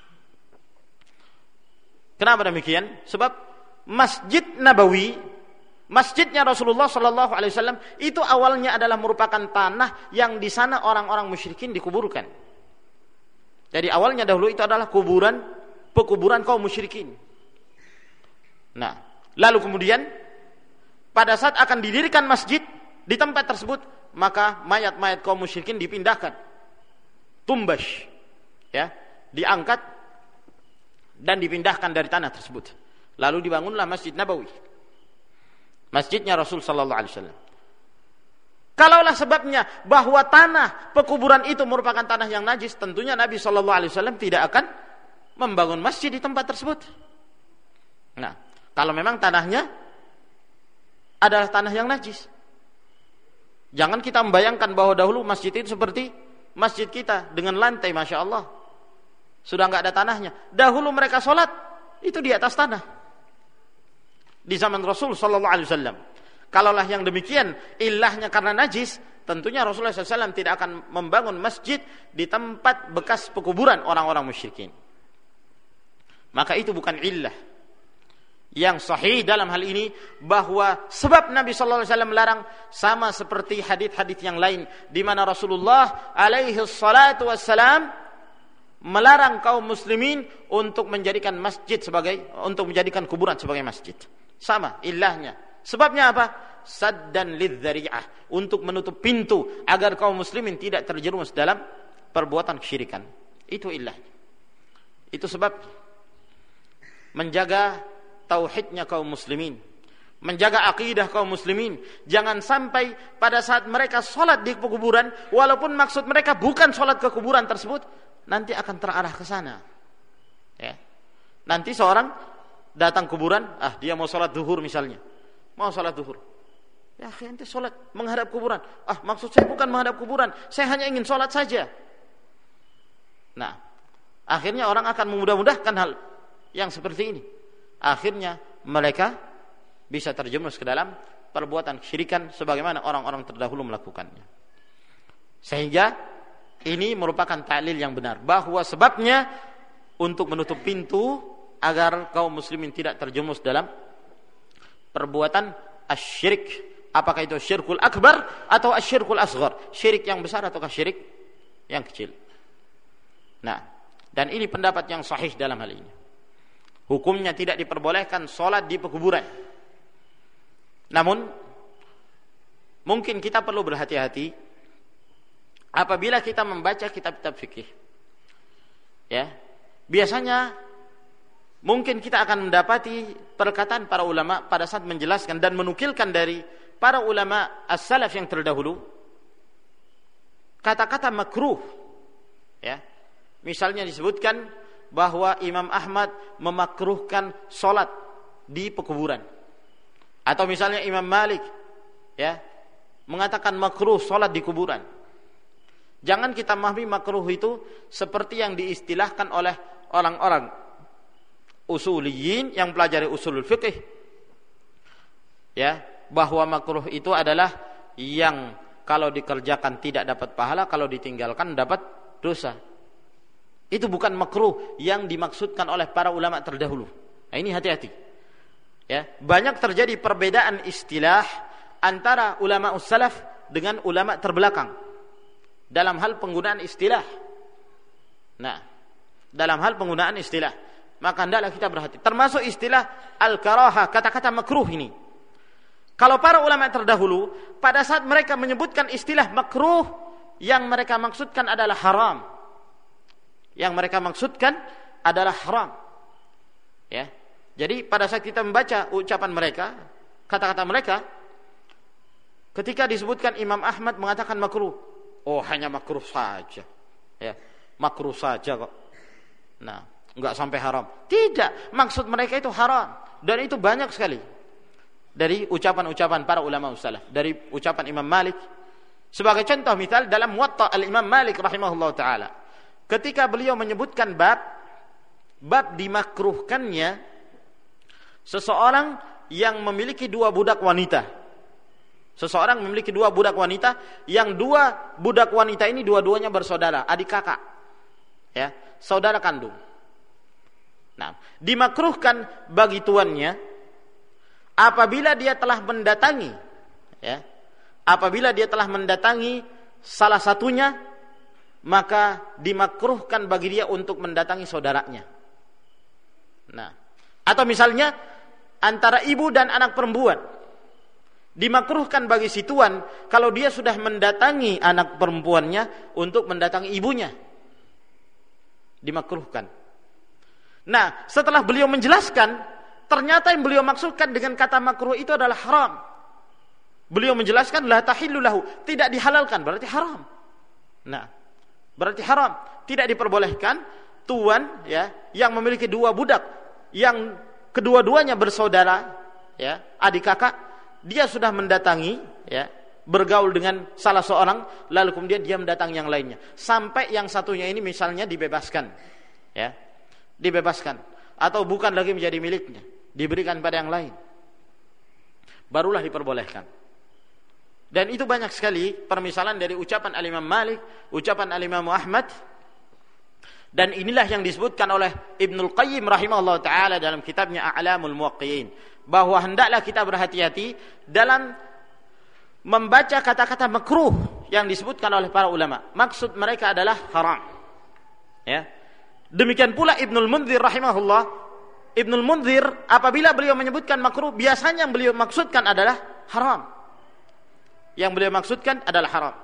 kenapa demikian? Sebab Masjid Nabawi, masjidnya Rasulullah sallallahu alaihi wasallam itu awalnya adalah merupakan tanah yang di sana orang-orang musyrikin dikuburkan. Jadi awalnya dahulu itu adalah pekuburan kaum musyrikin. Nah, lalu kemudian pada saat akan didirikan masjid di tempat tersebut, maka mayat-mayat kaum musyrikin dipindahkan, tumbash, ya, diangkat dan dipindahkan dari tanah tersebut. Lalu dibangunlah Masjid Nabawi, masjidnya Rasul sallallahu alaihi wasallam. Kalaulah sebabnya bahwa tanah pekuburan itu merupakan tanah yang najis, tentunya Nabi sallallahu alaihi wasallam tidak akan membangun masjid di tempat tersebut. Nah, kalau memang tanahnya adalah tanah yang najis, jangan kita membayangkan bahwa dahulu masjid itu seperti masjid kita dengan lantai, masya Allah, sudah nggak ada tanahnya. Dahulu mereka sholat itu di atas tanah di zaman Rasul sallallahu alaihi wasallam. Kalaulah yang demikian ilahnya karena najis, tentunya Rasulullah SAW tidak akan membangun masjid di tempat bekas pekuburan orang-orang musyrikin. Maka itu bukan illah. Yang sahih dalam hal ini bahwa sebab Nabi sallallahu alaihi wasallam melarang sama seperti hadits-hadits yang lain di mana Rasulullah alaihi salatu wassalam melarang kaum muslimin untuk menjadikan menjadikan kuburan sebagai masjid. Sama ilahnya. Sebabnya apa? Saddan lidzari'ah, untuk menutup pintu agar kaum muslimin tidak terjerumus dalam perbuatan kesyirikan. Itu ilahnya. Itu sebab menjaga tauhidnya kaum muslimin, menjaga akidah kaum muslimin. Jangan sampai pada saat mereka sholat di kuburan, walaupun maksud mereka bukan sholat ke kuburan tersebut, nanti akan terarah ke sana. Ya. Nanti seorang datang kuburan, dia mau sholat duhur misalnya, mau sholat duhur. Ya, nanti sholat menghadap kuburan. Maksud saya bukan menghadap kuburan, saya hanya ingin sholat saja. Nah, akhirnya orang akan memudah-mudahkan hal yang seperti ini. Akhirnya mereka bisa terjerumus ke dalam perbuatan kesyirikan sebagaimana orang-orang terdahulu melakukannya. Sehingga ini merupakan ta'lil yang benar, bahwa sebabnya untuk menutup pintu agar kaum muslimin tidak terjerumus dalam perbuatan asyirik. Apakah itu syirkul akbar atau asyirkul asghar, syirik yang besar ataukah syirik yang kecil. Nah, dan ini pendapat yang sahih dalam hal ini. Hukumnya tidak diperbolehkan sholat di pekuburan. Namun mungkin kita perlu berhati-hati apabila kita membaca kitab-kitab fikih. Ya, biasanya mungkin kita akan mendapati perkataan para ulama pada saat menjelaskan dan menukilkan dari para ulama as-salaf yang terdahulu kata-kata makruh. Ya, misalnya disebutkan bahwa Imam Ahmad memakruhkan sholat di pekuburan, atau misalnya Imam Malik ya mengatakan makruh sholat di kuburan. Jangan kita memahami makruh itu seperti yang diistilahkan oleh orang-orang usuliyin yang pelajari usulul fiqh, ya, bahwa makruh itu adalah yang kalau dikerjakan tidak dapat pahala, kalau ditinggalkan dapat dosa. Itu bukan makruh yang dimaksudkan oleh para ulama terdahulu. Nah, ini hati-hati. Ya, banyak terjadi perbedaan istilah antara ulama salaf dengan ulama terbelakang dalam hal penggunaan istilah. Nah, dalam hal penggunaan istilah, maka hendaklah kita berhati. Termasuk istilah al-karahah, kata-kata makruh ini. Kalau para ulama terdahulu pada saat mereka menyebutkan istilah makruh, yang mereka maksudkan adalah haram. Yang mereka maksudkan adalah haram. Ya. Jadi pada saat kita membaca ucapan mereka, kata-kata mereka, ketika disebutkan Imam Ahmad mengatakan makruh, oh hanya makruh saja. Ya, makruh saja kok. Nah, enggak sampai haram. Tidak, maksud mereka itu haram, dan itu banyak sekali dari ucapan-ucapan para ulama salaf, dari ucapan Imam Malik. Sebagai contoh misal dalam Muwatta al-Imam Malik rahimahullah taala, ketika beliau menyebutkan bab bab dimakruhkannya seseorang yang memiliki dua budak wanita. Seseorang memiliki dua budak wanita, yang dua budak wanita ini dua-duanya bersaudara, adik kakak, ya, saudara kandung. Nah, dimakruhkan bagi tuannya apabila dia telah mendatangi, ya, apabila dia telah mendatangi salah satunya, maka dimakruhkan bagi dia untuk mendatangi saudaranya. Nah, atau misalnya antara ibu dan anak perempuan, dimakruhkan bagi si tuan kalau dia sudah mendatangi anak perempuannya untuk mendatangi ibunya. Dimakruhkan. Nah, setelah beliau menjelaskan, ternyata yang beliau maksudkan dengan kata makruh itu adalah haram. Beliau menjelaskan la tahillu lahu, tidak dihalalkan, berarti haram. Nah, berarti haram, tidak diperbolehkan tuan, ya, yang memiliki dua budak yang kedua-duanya bersaudara, ya, adik kakak, dia sudah mendatangi, ya, bergaul dengan salah seorang, lalu kemudian dia mendatangi yang lainnya, sampai yang satunya ini misalnya dibebaskan, ya, dibebaskan, atau bukan lagi menjadi miliknya, diberikan pada yang lain, barulah diperbolehkan. Dan itu banyak sekali permisalan dari ucapan Al-Imam Malik, ucapan Al-Imam Ahmad, dan inilah yang disebutkan oleh Ibnul Qayyim rahimahullah ta'ala dalam kitabnya A'lamul Muwaqqi'in, bahwa hendaklah kita berhati-hati dalam membaca kata-kata makruh yang disebutkan oleh para ulama. Maksud mereka adalah haram, ya. Demikian pula Ibnul Munzir rahimahullah. Ibnul Munzir apabila beliau menyebutkan makruh, biasanya yang beliau maksudkan adalah haram. Yang beliau maksudkan adalah haram.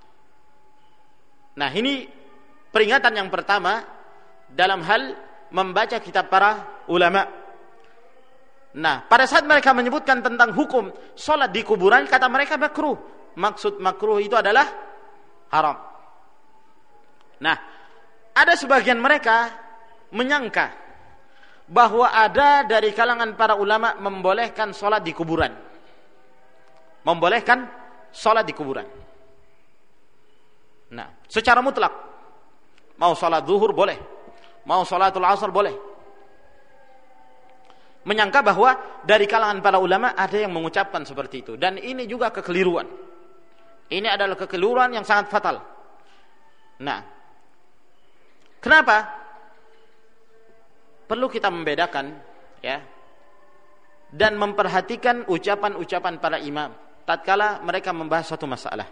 Nah, ini peringatan yang pertama dalam hal membaca kitab para ulama. Nah, pada saat mereka menyebutkan tentang hukum sholat di kuburan, kata mereka makruh. Maksud makruh itu adalah haram. Nah, ada sebagian mereka menyangka bahwa ada dari kalangan para ulama membolehkan sholat di kuburan. Membolehkan sholat di kuburan. Nah, secara mutlak, mau sholat zuhur boleh, mau sholatul asar boleh. Menyangka bahwa dari kalangan para ulama ada yang mengucapkan seperti itu, dan ini juga kekeliruan. Ini adalah kekeliruan yang sangat fatal. Nah, kenapa? Perlu kita membedakan, ya, dan memperhatikan ucapan-ucapan para imam tatkala mereka membahas suatu masalah.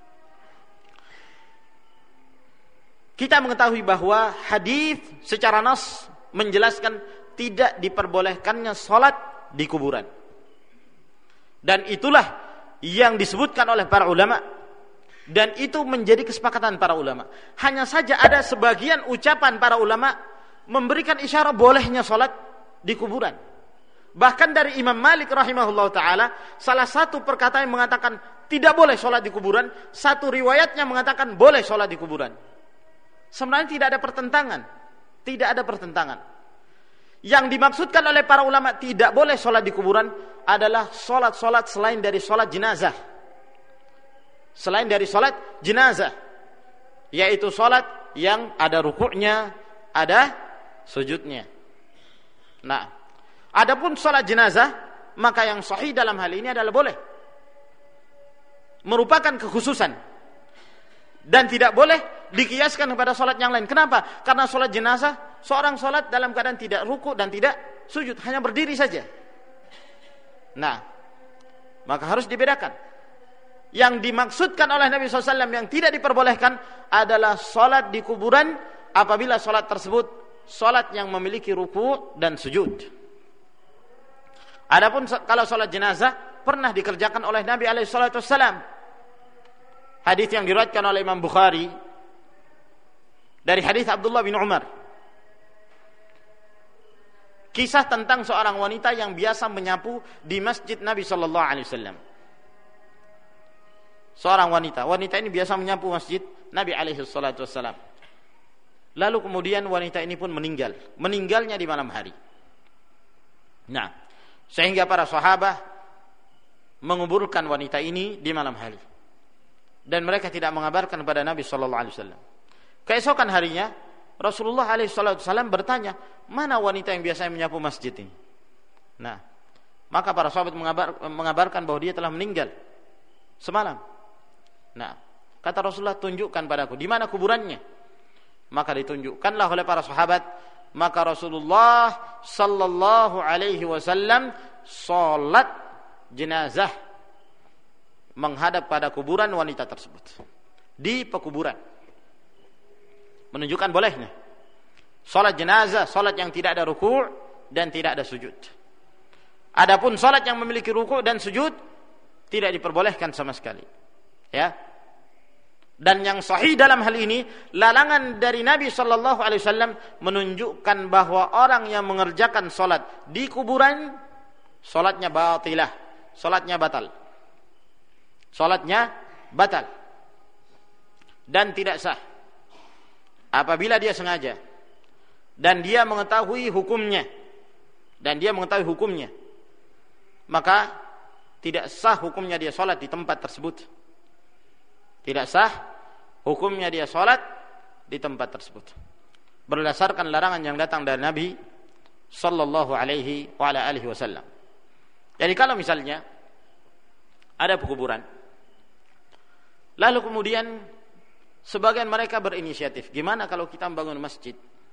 Kita mengetahui bahwa hadis secara nas menjelaskan tidak diperbolehkannya salat di kuburan. Dan itulah yang disebutkan oleh para ulama, dan itu menjadi kesepakatan para ulama. Hanya saja ada sebagian ucapan para ulama memberikan isyarat bolehnya salat di kuburan. Bahkan dari Imam Malik rahimahullah ta'ala, salah satu perkataan yang mengatakan tidak boleh sholat di kuburan, satu riwayatnya mengatakan boleh sholat di kuburan. Sebenarnya tidak ada pertentangan. Tidak ada pertentangan. Yang dimaksudkan oleh para ulama tidak boleh sholat di kuburan adalah sholat-sholat selain dari sholat jenazah. Selain dari sholat jenazah, yaitu sholat yang ada rukuknya, ada sujudnya. Nah, adapun sholat jenazah, maka yang sahih dalam hal ini adalah boleh. Merupakan kekhususan. Dan tidak boleh dikiaskan kepada sholat yang lain. Kenapa? Karena sholat jenazah, seorang sholat dalam keadaan tidak ruku dan tidak sujud, hanya berdiri saja. Nah, maka harus dibedakan. Yang dimaksudkan oleh Nabi SAW yang tidak diperbolehkan adalah sholat di kuburan apabila sholat tersebut sholat yang memiliki ruku dan sujud. Adapun kalau sholat jenazah pernah dikerjakan oleh Nabi SAW. Hadis yang diriwayatkan oleh Imam Bukhari dari hadis Abdullah bin Umar. Kisah tentang seorang wanita yang biasa menyapu di masjid Nabi SAW. Seorang wanita ini biasa menyapu masjid Nabi SAW. Lalu kemudian wanita ini pun meninggalnya di malam hari. Nah, sehingga para sahabat menguburkan wanita ini di malam hari, dan mereka tidak mengabarkan kepada Nabi SAW. Keesokan harinya Rasulullah SAW bertanya, mana wanita yang biasanya menyapu masjid ini? Nah, maka para sahabat mengabarkan bahwa dia telah meninggal semalam. Nah, kata Rasulullah, tunjukkan padaku di mana kuburannya. Maka ditunjukkanlah oleh para sahabat. Maka Rasulullah sallallahu alaihi wasallam salat jenazah menghadap pada kuburan wanita tersebut di pekuburan. Menunjukkan bolehnya salat jenazah, salat yang tidak ada ruku' dan tidak ada sujud. Adapun salat yang memiliki ruku' dan sujud tidak diperbolehkan sama sekali. Ya. Dan yang sahih dalam hal ini, larangan dari Nabi sallallahu alaihi wasallam menunjukkan bahwa orang yang mengerjakan salat di kuburan, salatnya batilah, salatnya batal. Salatnya batal. Dan tidak sah. Apabila dia sengaja dan dia mengetahui hukumnya, maka tidak sah hukumnya dia salat di tempat tersebut. Tidak sah hukumnya dia salat di tempat tersebut. Berdasarkan larangan yang datang dari Nabi sallallahu alaihi wa ala alihi wasallam. Jadi kalau misalnya ada pekuburan, lalu kemudian sebagian mereka berinisiatif, gimana kalau kita membangun masjid?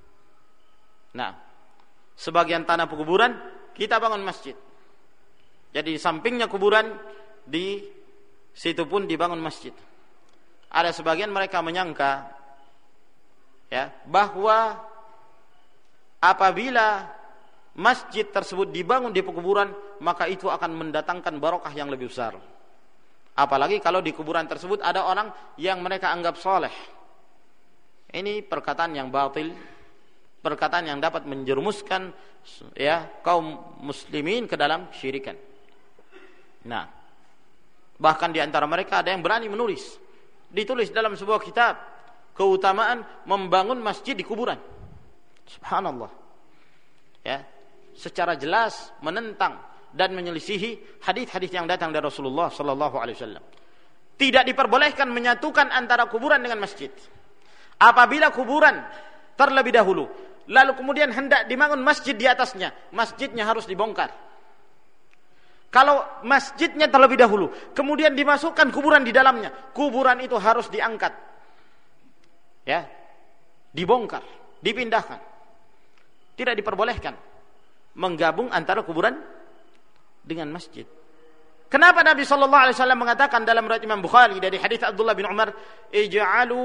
Nah, sebagian tanah pekuburan kita bangun masjid. Jadi di sampingnya kuburan, di situ pun dibangun masjid. Ada sebagian mereka menyangka ya, bahwa apabila masjid tersebut dibangun di pekuburan, maka itu akan mendatangkan barokah yang lebih besar. Apalagi kalau di kuburan tersebut ada orang yang mereka anggap soleh. Ini perkataan yang batil, perkataan yang dapat menjerumuskan ya kaum muslimin ke dalam syirikan. Nah, bahkan di antara mereka ada yang berani menulis. Ditulis dalam sebuah kitab keutamaan membangun masjid di kuburan. Subhanallah. Ya, secara jelas menentang dan menyelisihi hadis-hadis yang datang dari Rasulullah sallallahu alaihi wasallam. Tidak diperbolehkan menyatukan antara kuburan dengan masjid. Apabila kuburan terlebih dahulu, lalu kemudian hendak dibangun masjid di atasnya, masjidnya harus dibongkar. Kalau masjidnya terlebih dahulu, kemudian dimasukkan kuburan di dalamnya, kuburan itu harus diangkat, ya, dibongkar, dipindahkan. Tidak diperbolehkan menggabung antara kuburan dengan masjid. Kenapa Nabi sallallahu alaihi wasallam mengatakan dalam riwayat Imam Bukhari dari hadis Abdullah bin Umar, "Ij'alu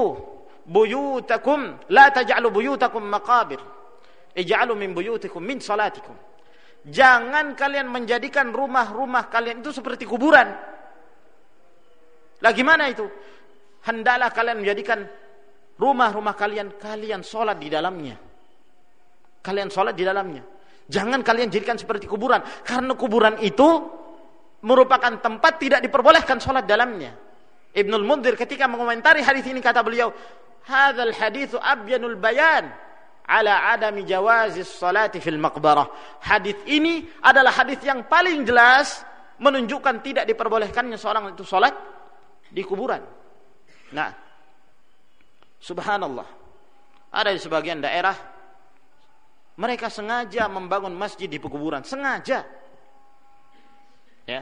buyutakum la taj'alu buyutakum maqabir. Ij'alu min buyutikum min salatikum." Jangan kalian menjadikan rumah-rumah kalian itu seperti kuburan. Lah gimana itu? Hendaklah kalian menjadikan rumah-rumah kalian salat di dalamnya. Kalian salat di dalamnya. Jangan kalian jadikan seperti kuburan, karena kuburan itu merupakan tempat tidak diperbolehkan salat dalamnya. Ibnul Mundhir ketika mengomentari hadis ini kata beliau, "Hadzal haditsu abyanul bayan ala adami jawazis salati fil maqbarah." Hadis ini adalah hadis yang paling jelas menunjukkan tidak diperbolehkannya seorang itu salat di kuburan. Nah, subhanallah. Ada di sebagian daerah mereka sengaja membangun masjid di pekuburan, sengaja. Ya.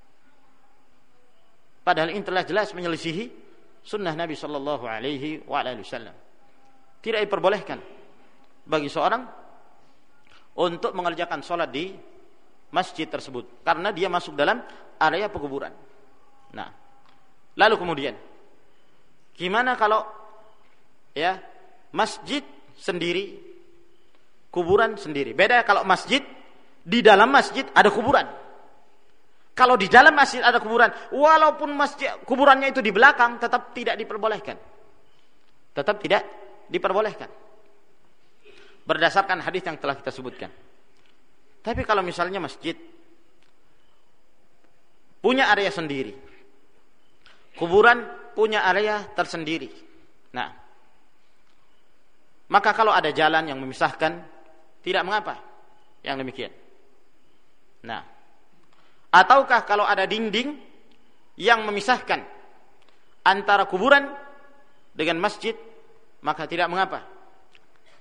Padahal ini telah jelas menyelisihi sunnah Nabi sallallahu alaihi wasallam. Tidak diperbolehkan bagi seorang untuk mengerjakan sholat di masjid tersebut karena dia masuk dalam area pekuburan. Nah, lalu kemudian gimana kalau ya masjid sendiri, kuburan sendiri? Beda kalau masjid, di dalam masjid ada kuburan. Kalau di dalam masjid ada kuburan, walaupun masjid kuburannya itu di belakang, tetap tidak diperbolehkan. Tetap tidak diperbolehkan. Berdasarkan hadis yang telah kita sebutkan. Tapi kalau misalnya masjid punya area sendiri, kuburan punya area tersendiri. Nah, maka kalau ada jalan yang memisahkan, tidak mengapa yang demikian. Nah, ataukah kalau ada dinding yang memisahkan antara kuburan dengan masjid, maka tidak mengapa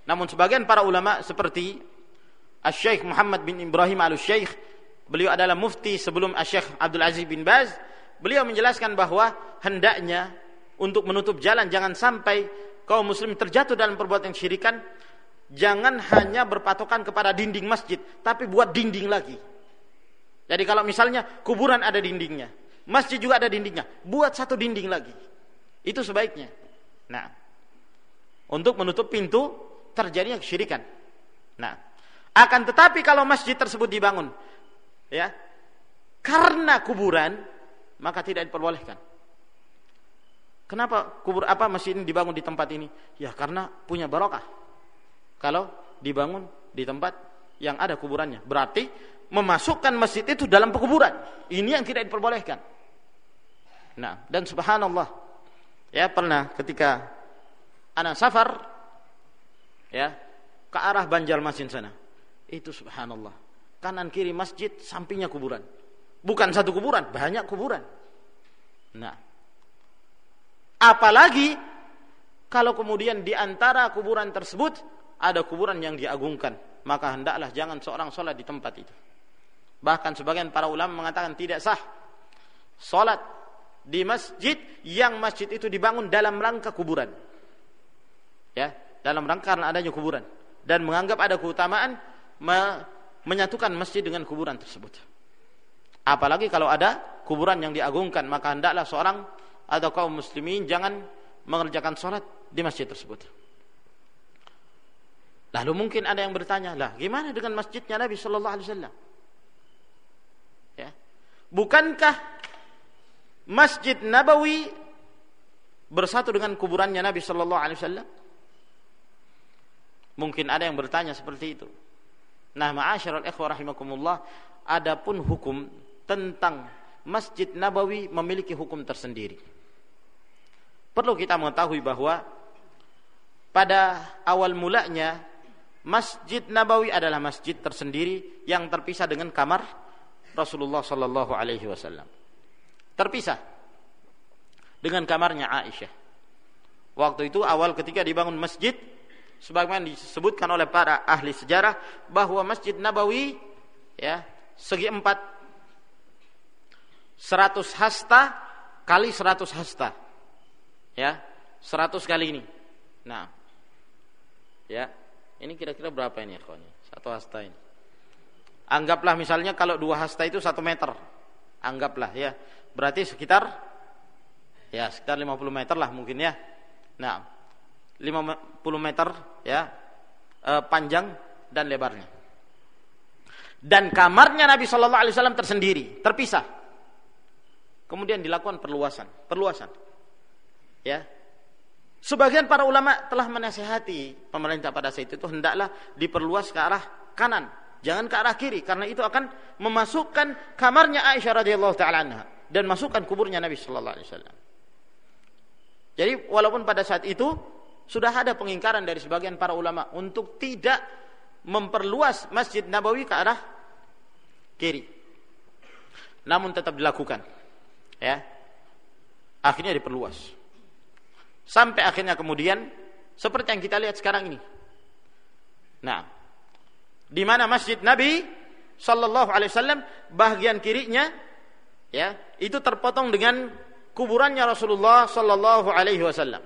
Namun sebagian para ulama seperti Asy-Syaikh Muhammad bin Ibrahim Al-Syaikh, beliau adalah mufti sebelum Asy-Syaikh Abdul Aziz bin Baz, beliau menjelaskan bahwa hendaknya untuk menutup jalan jangan sampai kaum muslim terjatuh dalam perbuatan syirikan, jangan hanya berpatokan kepada dinding masjid, tapi buat dinding lagi. Jadi kalau misalnya kuburan ada dindingnya, masjid juga ada dindingnya, buat satu dinding lagi. Itu sebaiknya. Nah, untuk menutup pintu terjadinya kesyirikan. Nah, akan tetapi kalau masjid tersebut dibangun ya karena kuburan, maka tidak diperbolehkan. Kenapa masjid ini dibangun di tempat ini? Ya karena punya barokah. Kalau dibangun di tempat yang ada kuburannya, berarti memasukkan masjid itu dalam pekuburan. Ini yang tidak diperbolehkan. Nah, dan subhanallah, ya pernah ketika ana safar ya ke arah Banjarmasin sana, itu subhanallah, kanan kiri masjid, sampingnya kuburan. Bukan satu kuburan, banyak kuburan. Nah, apalagi kalau kemudian di antara kuburan tersebut ada kuburan yang diagungkan, maka hendaklah jangan seorang sholat di tempat itu. Bahkan sebagian para ulama mengatakan tidak sah sholat di masjid yang masjid itu dibangun dalam rangka kuburan, ya, dalam rangka karena adanya kuburan, dan menganggap ada keutamaan menyatukan masjid dengan kuburan tersebut. Apalagi kalau ada kuburan yang diagungkan, maka hendaklah seorang atau kaum muslimin jangan mengerjakan sholat di masjid tersebut. Lalu mungkin ada yang bertanya, lah gimana dengan masjidnya Nabi Sallallahu Alaihi Wasallam? Ya, bukankah Masjid Nabawi bersatu dengan kuburannya Nabi Sallallahu Alaihi Wasallam? Mungkin ada yang bertanya seperti itu. Nah, ma'asyiral ikhwah rahimakumullah, adapun hukum tentang Masjid Nabawi memiliki hukum tersendiri. Perlu kita mengetahui bahwa pada awal mulanya Masjid Nabawi adalah masjid tersendiri yang terpisah dengan kamar Rasulullah Sallallahu Alaihi Wasallam. Terpisah dengan kamarnya Aisyah. Waktu itu awal ketika dibangun masjid, sebagaimana disebutkan oleh para ahli sejarah bahwa Masjid Nabawi ya segi empat, 100 hasta kali 100 hasta, ya 100 kali ini. Nah, ya ini kira-kira berapa ini ya, satu hasta ini? Anggaplah misalnya kalau 2 hasta itu 1 meter, anggaplah ya, berarti sekitar 50 meter lah mungkin ya. Nah, 50 meter ya panjang dan lebarnya. Dan kamarnya Nabi Sallallahu Alaihi Wasallam tersendiri, terpisah. Kemudian dilakukan perluasan. Ya. Sebagian para ulama telah menasihati pemerintah pada saat itu hendaklah diperluas ke arah kanan, jangan ke arah kiri, karena itu akan memasukkan kamarnya Aisyah radhiyallahu taala anha dan masukkan kuburnya Nabi Sallallahu Alaihi Wasallam. Jadi walaupun pada saat itu sudah ada pengingkaran dari sebagian para ulama untuk tidak memperluas Masjid Nabawi ke arah kiri, namun tetap dilakukan. Ya, akhirnya diperluas. Sampai akhirnya kemudian seperti yang kita lihat sekarang ini. Nah, di mana Masjid Nabi Sallallahu Alaihi Wasallam bagian kirinya, ya, itu terpotong dengan kuburannya Rasulullah Sallallahu Alaihi Wasallam.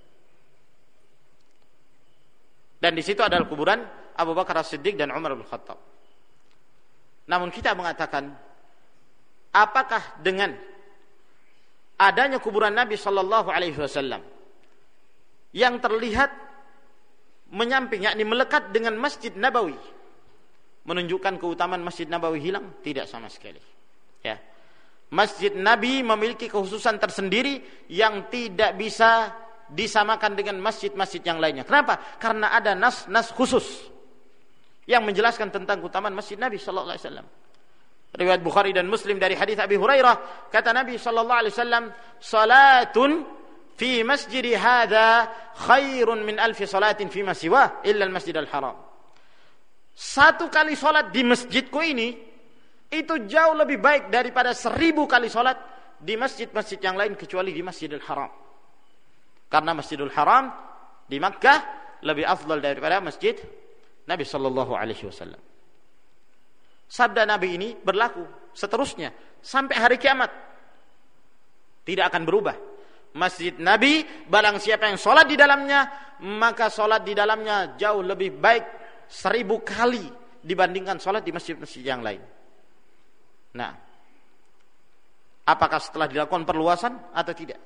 Dan di situ adalah kuburan Abu Bakar As-Siddiq dan Umar bin Khattab. Namun kita mengatakan, apakah dengan adanya kuburan Nabi Sallallahu Alaihi Wasallam yang terlihat menyamping, yakni melekat dengan Masjid Nabawi, menunjukkan keutamaan Masjid Nabawi hilang? Tidak sama sekali. Ya, Masjid Nabi memiliki kekhususan tersendiri yang tidak bisa disamakan dengan masjid-masjid yang lainnya. Kenapa? Karena ada nas khusus yang menjelaskan tentang keutamaan Masjid Nabi Sallallahu Alaihi Wasallam. Riwayat Bukhari dan Muslim dari hadis Abi Hurairah, kata Nabi Sallallahu Alaihi Wasallam, "Salatun fi masjidi hadza khairun min alfi salatin fi ma siwa illa al-Masjidil Haram." Satu kali salat di masjidku ini itu jauh lebih baik daripada 1000 kali salat di masjid-masjid yang lain kecuali di Masjidil Haram. Karena Masjidil Haram di Makkah lebih afdal daripada masjid Nabi sallallahu alaihi wasallam. Sabda Nabi ini berlaku seterusnya sampai hari kiamat. Tidak akan berubah. Masjid Nabi, barang siapa yang sholat di dalamnya, maka sholat di dalamnya jauh lebih baik 1000 kali dibandingkan sholat di masjid-masjid yang lain. Nah, apakah setelah dilakukan perluasan atau tidak?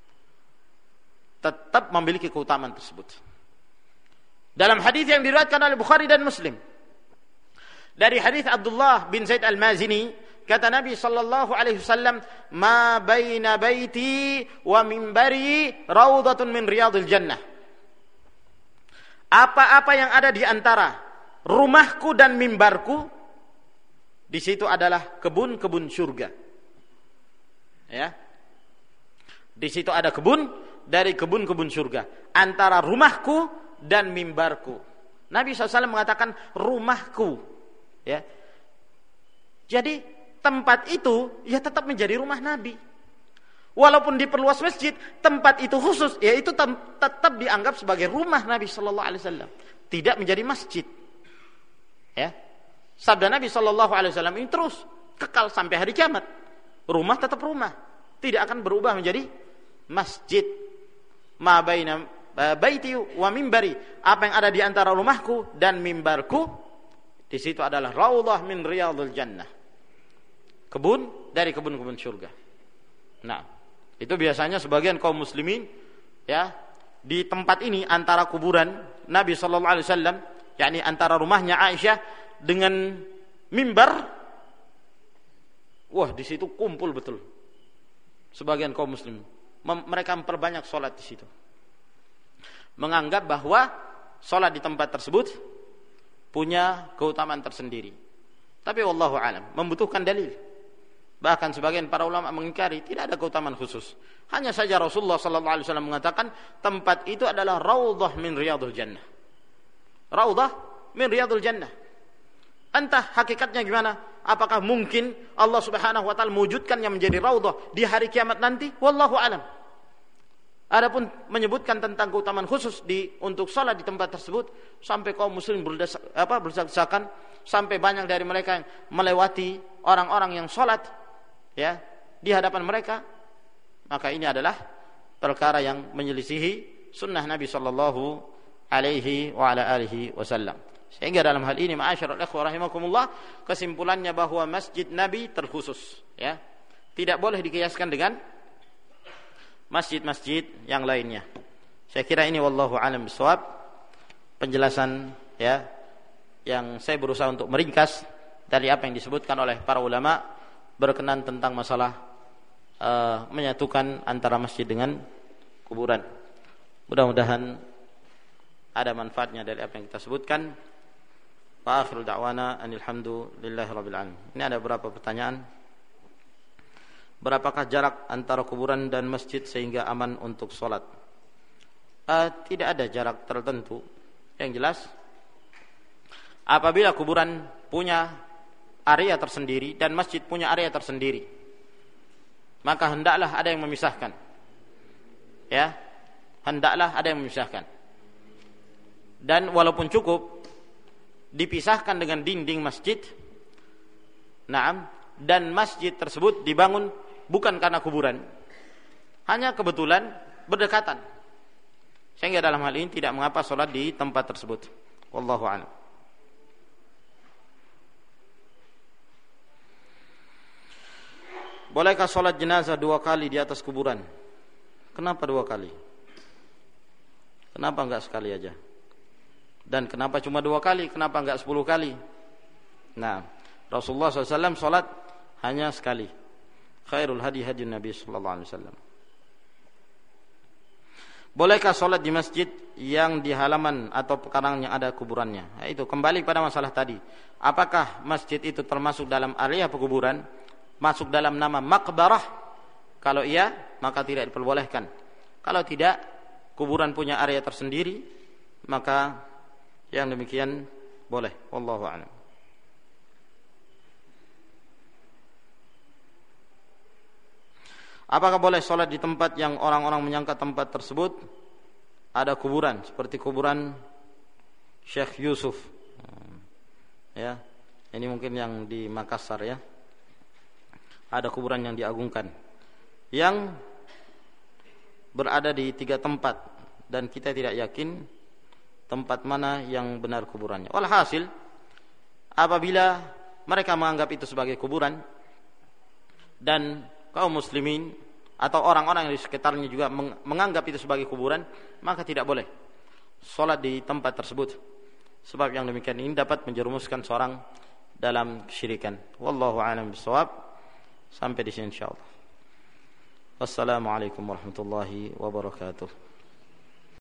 Tetap memiliki keutamaan tersebut. Dalam hadis yang diriwayatkan oleh Bukhari dan Muslim, dari hadis Abdullah bin Zaid al-Mazini, kata Nabi sallallahu alaihi wasallam, "Ma baina baiti wa minbari raudhatun min riyadil jannah." Apa-apa yang ada di antara rumahku dan mimbarku, di situ adalah kebun-kebun surga. Ya. Di situ ada kebun dari kebun-kebun surga. Antara rumahku dan mimbarku. Nabi SAW mengatakan rumahku. Ya. Jadi tempat itu ya tetap menjadi rumah Nabi. Walaupun diperluas masjid, tempat itu khusus, ya itu tetap dianggap sebagai rumah Nabi sallallahu alaihi wasallam, tidak menjadi masjid. Ya. Sabda Nabi sallallahu alaihi wasallam ini terus kekal sampai hari kiamat. Rumah tetap rumah, tidak akan berubah menjadi masjid. Ma baina baiti wa mimbari, apa yang ada di antara rumahku dan mimbarku, di situ adalah raudhah min riyadil jannah. Kebun dari kebun-kebun surga. Nah, itu biasanya sebagian kaum muslimin ya di tempat ini antara kuburan Nabi sallallahu alaihi wasallam, yakni antara rumahnya Aisyah dengan mimbar, wah di situ kumpul betul sebagian kaum muslimin. Mereka memperbanyak sholat di situ, menganggap bahwa sholat di tempat tersebut punya keutamaan tersendiri. Tapi wallahu alam, membutuhkan dalil. Bahkan sebagian para ulama mengingkari tidak ada keutamaan khusus. Hanya saja Rasulullah sallallahu alaihi wasallam mengatakan tempat itu adalah raudhah min riyadil jannah. Raudhah min riyadil jannah. Entah hakikatnya gimana? Apakah mungkin Allah Subhanahu wa taala mewujudkannya menjadi raudhah di hari kiamat nanti? Wallahu alam. Adapun menyebutkan tentang keutamaan khusus untuk salat di tempat tersebut, sampai kaum muslim berdesak-desakan, sampai banyak dari mereka yang melewati orang-orang yang salat ya di hadapan mereka, maka ini adalah perkara yang menyelisihi sunnah Nabi sallallahu alaihi wa ala alihi wasallam. Sehingga dalam hal ini ma'asyiral ikhwah rahimakumullah, kesimpulannya bahwa masjid Nabi terkhusus ya. Tidak boleh dikiaskan dengan masjid-masjid yang lainnya. Saya kira ini wallahu alam bisawab penjelasan ya yang saya berusaha untuk meringkas dari apa yang disebutkan oleh para ulama berkenan tentang masalah menyatukan antara masjid dengan kuburan. Mudah-mudahan ada manfaatnya dari apa yang kita sebutkan. Wa akhiru da'wana alhamdulillahi rabbil alamin. Ini ada beberapa pertanyaan. Berapakah jarak antara kuburan dan masjid sehingga aman untuk sholat? Tidak ada jarak tertentu. Yang jelas, apabila kuburan punya area tersendiri dan masjid punya area tersendiri, maka hendaklah ada yang memisahkan. Ya, hendaklah ada yang memisahkan. Dan walaupun cukup dipisahkan dengan dinding masjid, naam, dan masjid tersebut dibangun bukan karena kuburan, hanya kebetulan berdekatan, sehingga dalam hal ini tidak mengapa sholat di tempat tersebut. Wallahu a'lam. Bolehkah sholat jenazah 2 kali di atas kuburan? Kenapa 2 kali? Kenapa enggak sekali aja? Dan kenapa cuma 2 kali? Kenapa enggak 10 kali? Nah, Rasulullah SAW sholat hanya sekali. Khairul hadi hadi Nabi sallallahu alaihi wasallam. Bolehkah sholat di masjid yang di halaman atau pekarangan yang ada kuburannya? Nah, itu kembali pada masalah tadi. Apakah masjid itu termasuk dalam area pekuburan? Masuk dalam nama maqbarah? Kalau iya, maka tidak diperbolehkan. Kalau tidak, kuburan punya area tersendiri, maka yang demikian boleh. Wallahu a'lam. Apakah boleh sholat di tempat yang orang-orang menyangka tempat tersebut ada kuburan, seperti kuburan Syekh Yusuf. Ya, ini mungkin yang di Makassar ya. Ada kuburan yang diagungkan yang berada di 3 tempat dan kita tidak yakin tempat mana yang benar kuburannya. Walhasil, apabila mereka menganggap itu sebagai kuburan dan kaum muslimin atau orang-orang yang di sekitarnya juga menganggap itu sebagai kuburan, maka tidak boleh salat di tempat tersebut. Sebab yang demikian ini dapat menjerumuskan seorang dalam kesyirikan. Wallahu a'lam bishawab. Sampai di sini insyaallah. Wassalamualaikum warahmatullahi wabarakatuh.